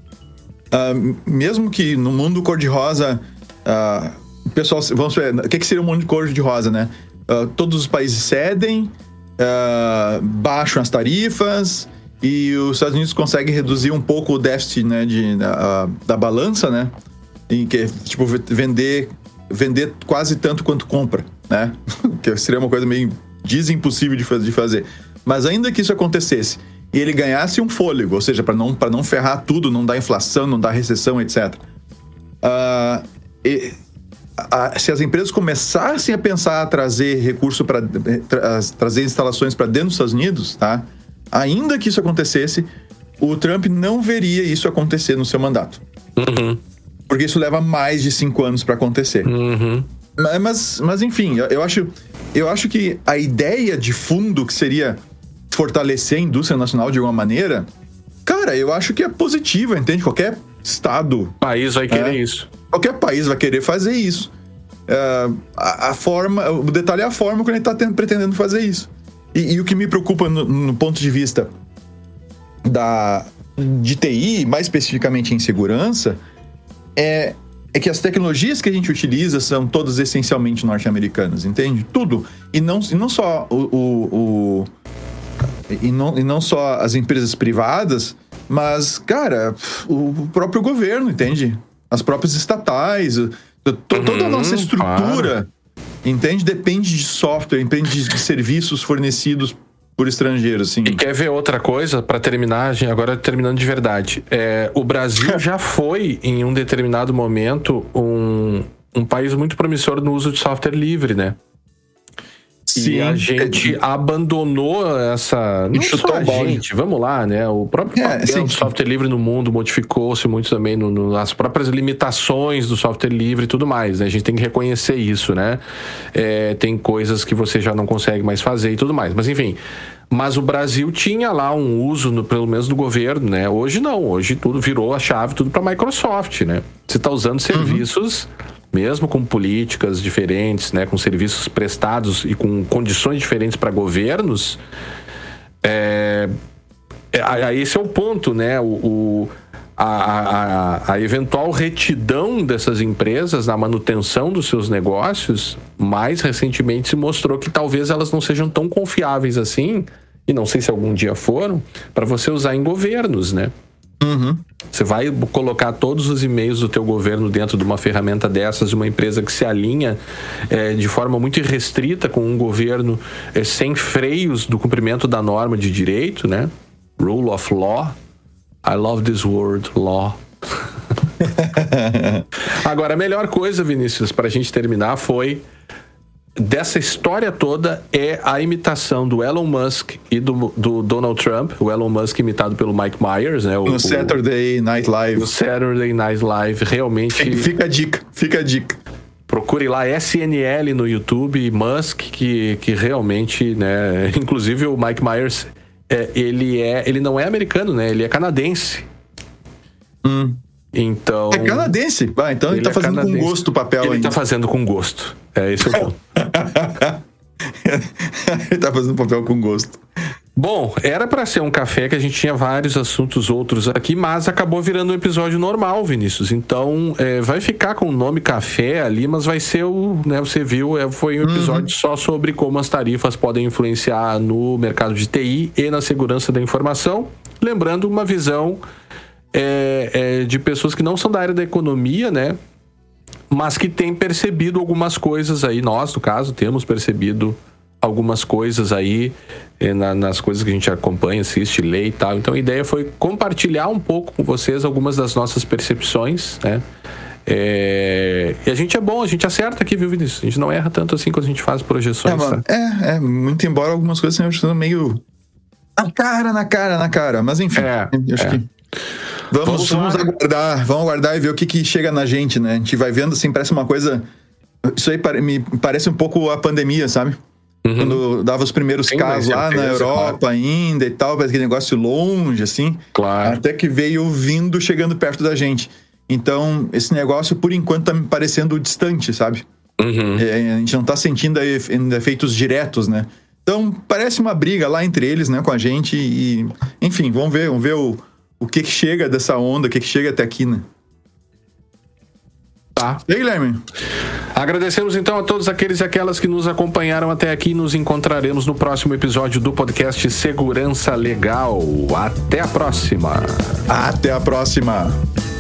ah, mesmo que no mundo cor-de-rosa, ah, pessoal, vamos ver, o que, que seria um mundo cor-de-rosa, né? Ah, todos os países cedem, Uh, baixam as tarifas e os Estados Unidos conseguem reduzir um pouco o déficit, né, de, uh, da balança, né, em que, tipo, vender, vender quase tanto quanto compra, né, que seria uma coisa meio, diz, impossível de, faz, de fazer. Mas ainda que isso acontecesse e ele ganhasse um fôlego, ou seja, para não, para não ferrar tudo, não dar inflação, não dar recessão, etcétera. Uh, e, A, se as empresas começassem a pensar a trazer recurso para tra, trazer instalações para dentro dos Estados Unidos, tá? Ainda que isso acontecesse, o Trump não veria isso acontecer no seu mandato. Uhum. Porque isso leva mais de cinco anos para acontecer. Uhum. Mas, mas, enfim, eu acho, eu acho que a ideia de fundo que seria fortalecer a indústria nacional de alguma maneira, cara, eu acho que é positiva, entende? Qualquer estado... O país vai querer é, isso. Qualquer país vai querer fazer isso. Uh, a, a forma, o detalhe é a forma que ele está pretendendo fazer isso. E, e o que me preocupa no, no ponto de vista da, de T I, mais especificamente em segurança, é, é que as tecnologias que a gente utiliza são todas essencialmente norte-americanas, entende? Tudo. E não, e não só o, o, o e, não, e não só as empresas privadas, mas, cara, o próprio governo, entende? As próprias estatais, toda uhum, a nossa estrutura, claro. Entende? Depende de software, depende de serviços fornecidos por estrangeiros, assim. E quer ver outra coisa, para terminar, agora terminando de verdade. É, o Brasil já foi, em um determinado momento, um, um país muito promissor no uso de software livre, né? Sim, e a gente é... abandonou essa... Não só a gente, vamos lá, né? O próprio é, papel do software livre no mundo modificou-se muito também no, no, nas próprias limitações do software livre e tudo mais, né? A gente tem que reconhecer isso, né? É, tem coisas que você já não consegue mais fazer e tudo mais, mas enfim... Mas o Brasil tinha lá um uso, no, pelo menos do governo, né? Hoje não, hoje tudo virou a chave, tudo para a Microsoft, né? Você está usando serviços... Uhum. Mesmo com políticas diferentes, né, com serviços prestados e com condições diferentes para governos, é, é, esse é o ponto, né? O, o, a, a, a eventual retidão dessas empresas na manutenção dos seus negócios, mais recentemente se mostrou que talvez elas não sejam tão confiáveis assim, e não sei se algum dia foram, para você usar em governos, né? Uhum. Você vai colocar todos os e-mails do teu governo dentro de uma ferramenta dessas, de uma empresa que se alinha é, de forma muito irrestrita com um governo é, sem freios do cumprimento da norma de direito, né? Rule of law. I love this word, law. Agora, a melhor coisa, Vinícius, para a gente terminar foi... dessa história toda é a imitação do Elon Musk e do, do Donald Trump. O Elon Musk imitado pelo Mike Myers, né? O, no Saturday Night Live. O Saturday Night Live, realmente... Fica a dica, fica a dica. Procure lá S N L no YouTube, Musk, que, que realmente, né... Inclusive o Mike Myers, é, ele, é, ele não é americano, né? Ele é canadense. Hum. Então... É canadense? Ah, então ele, ele tá fazendo é com gosto o papel ele ainda. Ele tá fazendo com gosto. É, esse é o ponto. Ele tá fazendo papel com gosto. Bom, era pra ser um café que a gente tinha vários assuntos outros aqui, mas acabou virando um episódio normal, Vinícius. Então, é, vai ficar com o nome café ali, mas vai ser o, né, você viu, é, foi um episódio uhum. só sobre como as tarifas podem influenciar no mercado de T I e na segurança da informação. Lembrando, uma visão é, é, de pessoas que não são da área da economia, né? Mas que têm percebido algumas coisas aí. Nós, no caso, temos percebido algumas coisas aí eh, na, nas coisas que a gente acompanha, assiste, lê e tal. Então a ideia foi compartilhar um pouco com vocês algumas das nossas percepções, né? É... E a gente é bom, a gente acerta aqui, viu, Vinícius? A gente não erra tanto assim quando a gente faz projeções. É, mano, tá? é, é, muito embora algumas coisas sejam meio na cara, na cara, na cara. Mas enfim, é, eu acho é. que... Vamos, vamos, vamos aguardar, vamos aguardar e ver o que, que chega na gente, né? A gente vai vendo, assim, parece uma coisa... Isso aí me parece um pouco a pandemia, sabe? Uhum. Quando dava os primeiros Sim, casos lá na Europa claro. ainda e tal, parece aquele negócio longe, assim. Claro. Até que veio vindo, chegando perto da gente. Então, esse negócio, por enquanto, tá me parecendo distante, sabe? Uhum. É, a gente não tá sentindo ainda efeitos diretos, né? Então, parece uma briga lá entre eles, né, com a gente e... Enfim, vamos ver, vamos ver o... O que que chega dessa onda, o que que chega até aqui, né? Tá. E aí, Guilherme? Agradecemos então a todos aqueles e aquelas que nos acompanharam até aqui. Nos encontraremos no próximo episódio do podcast Segurança Legal. Até a próxima. Até a próxima.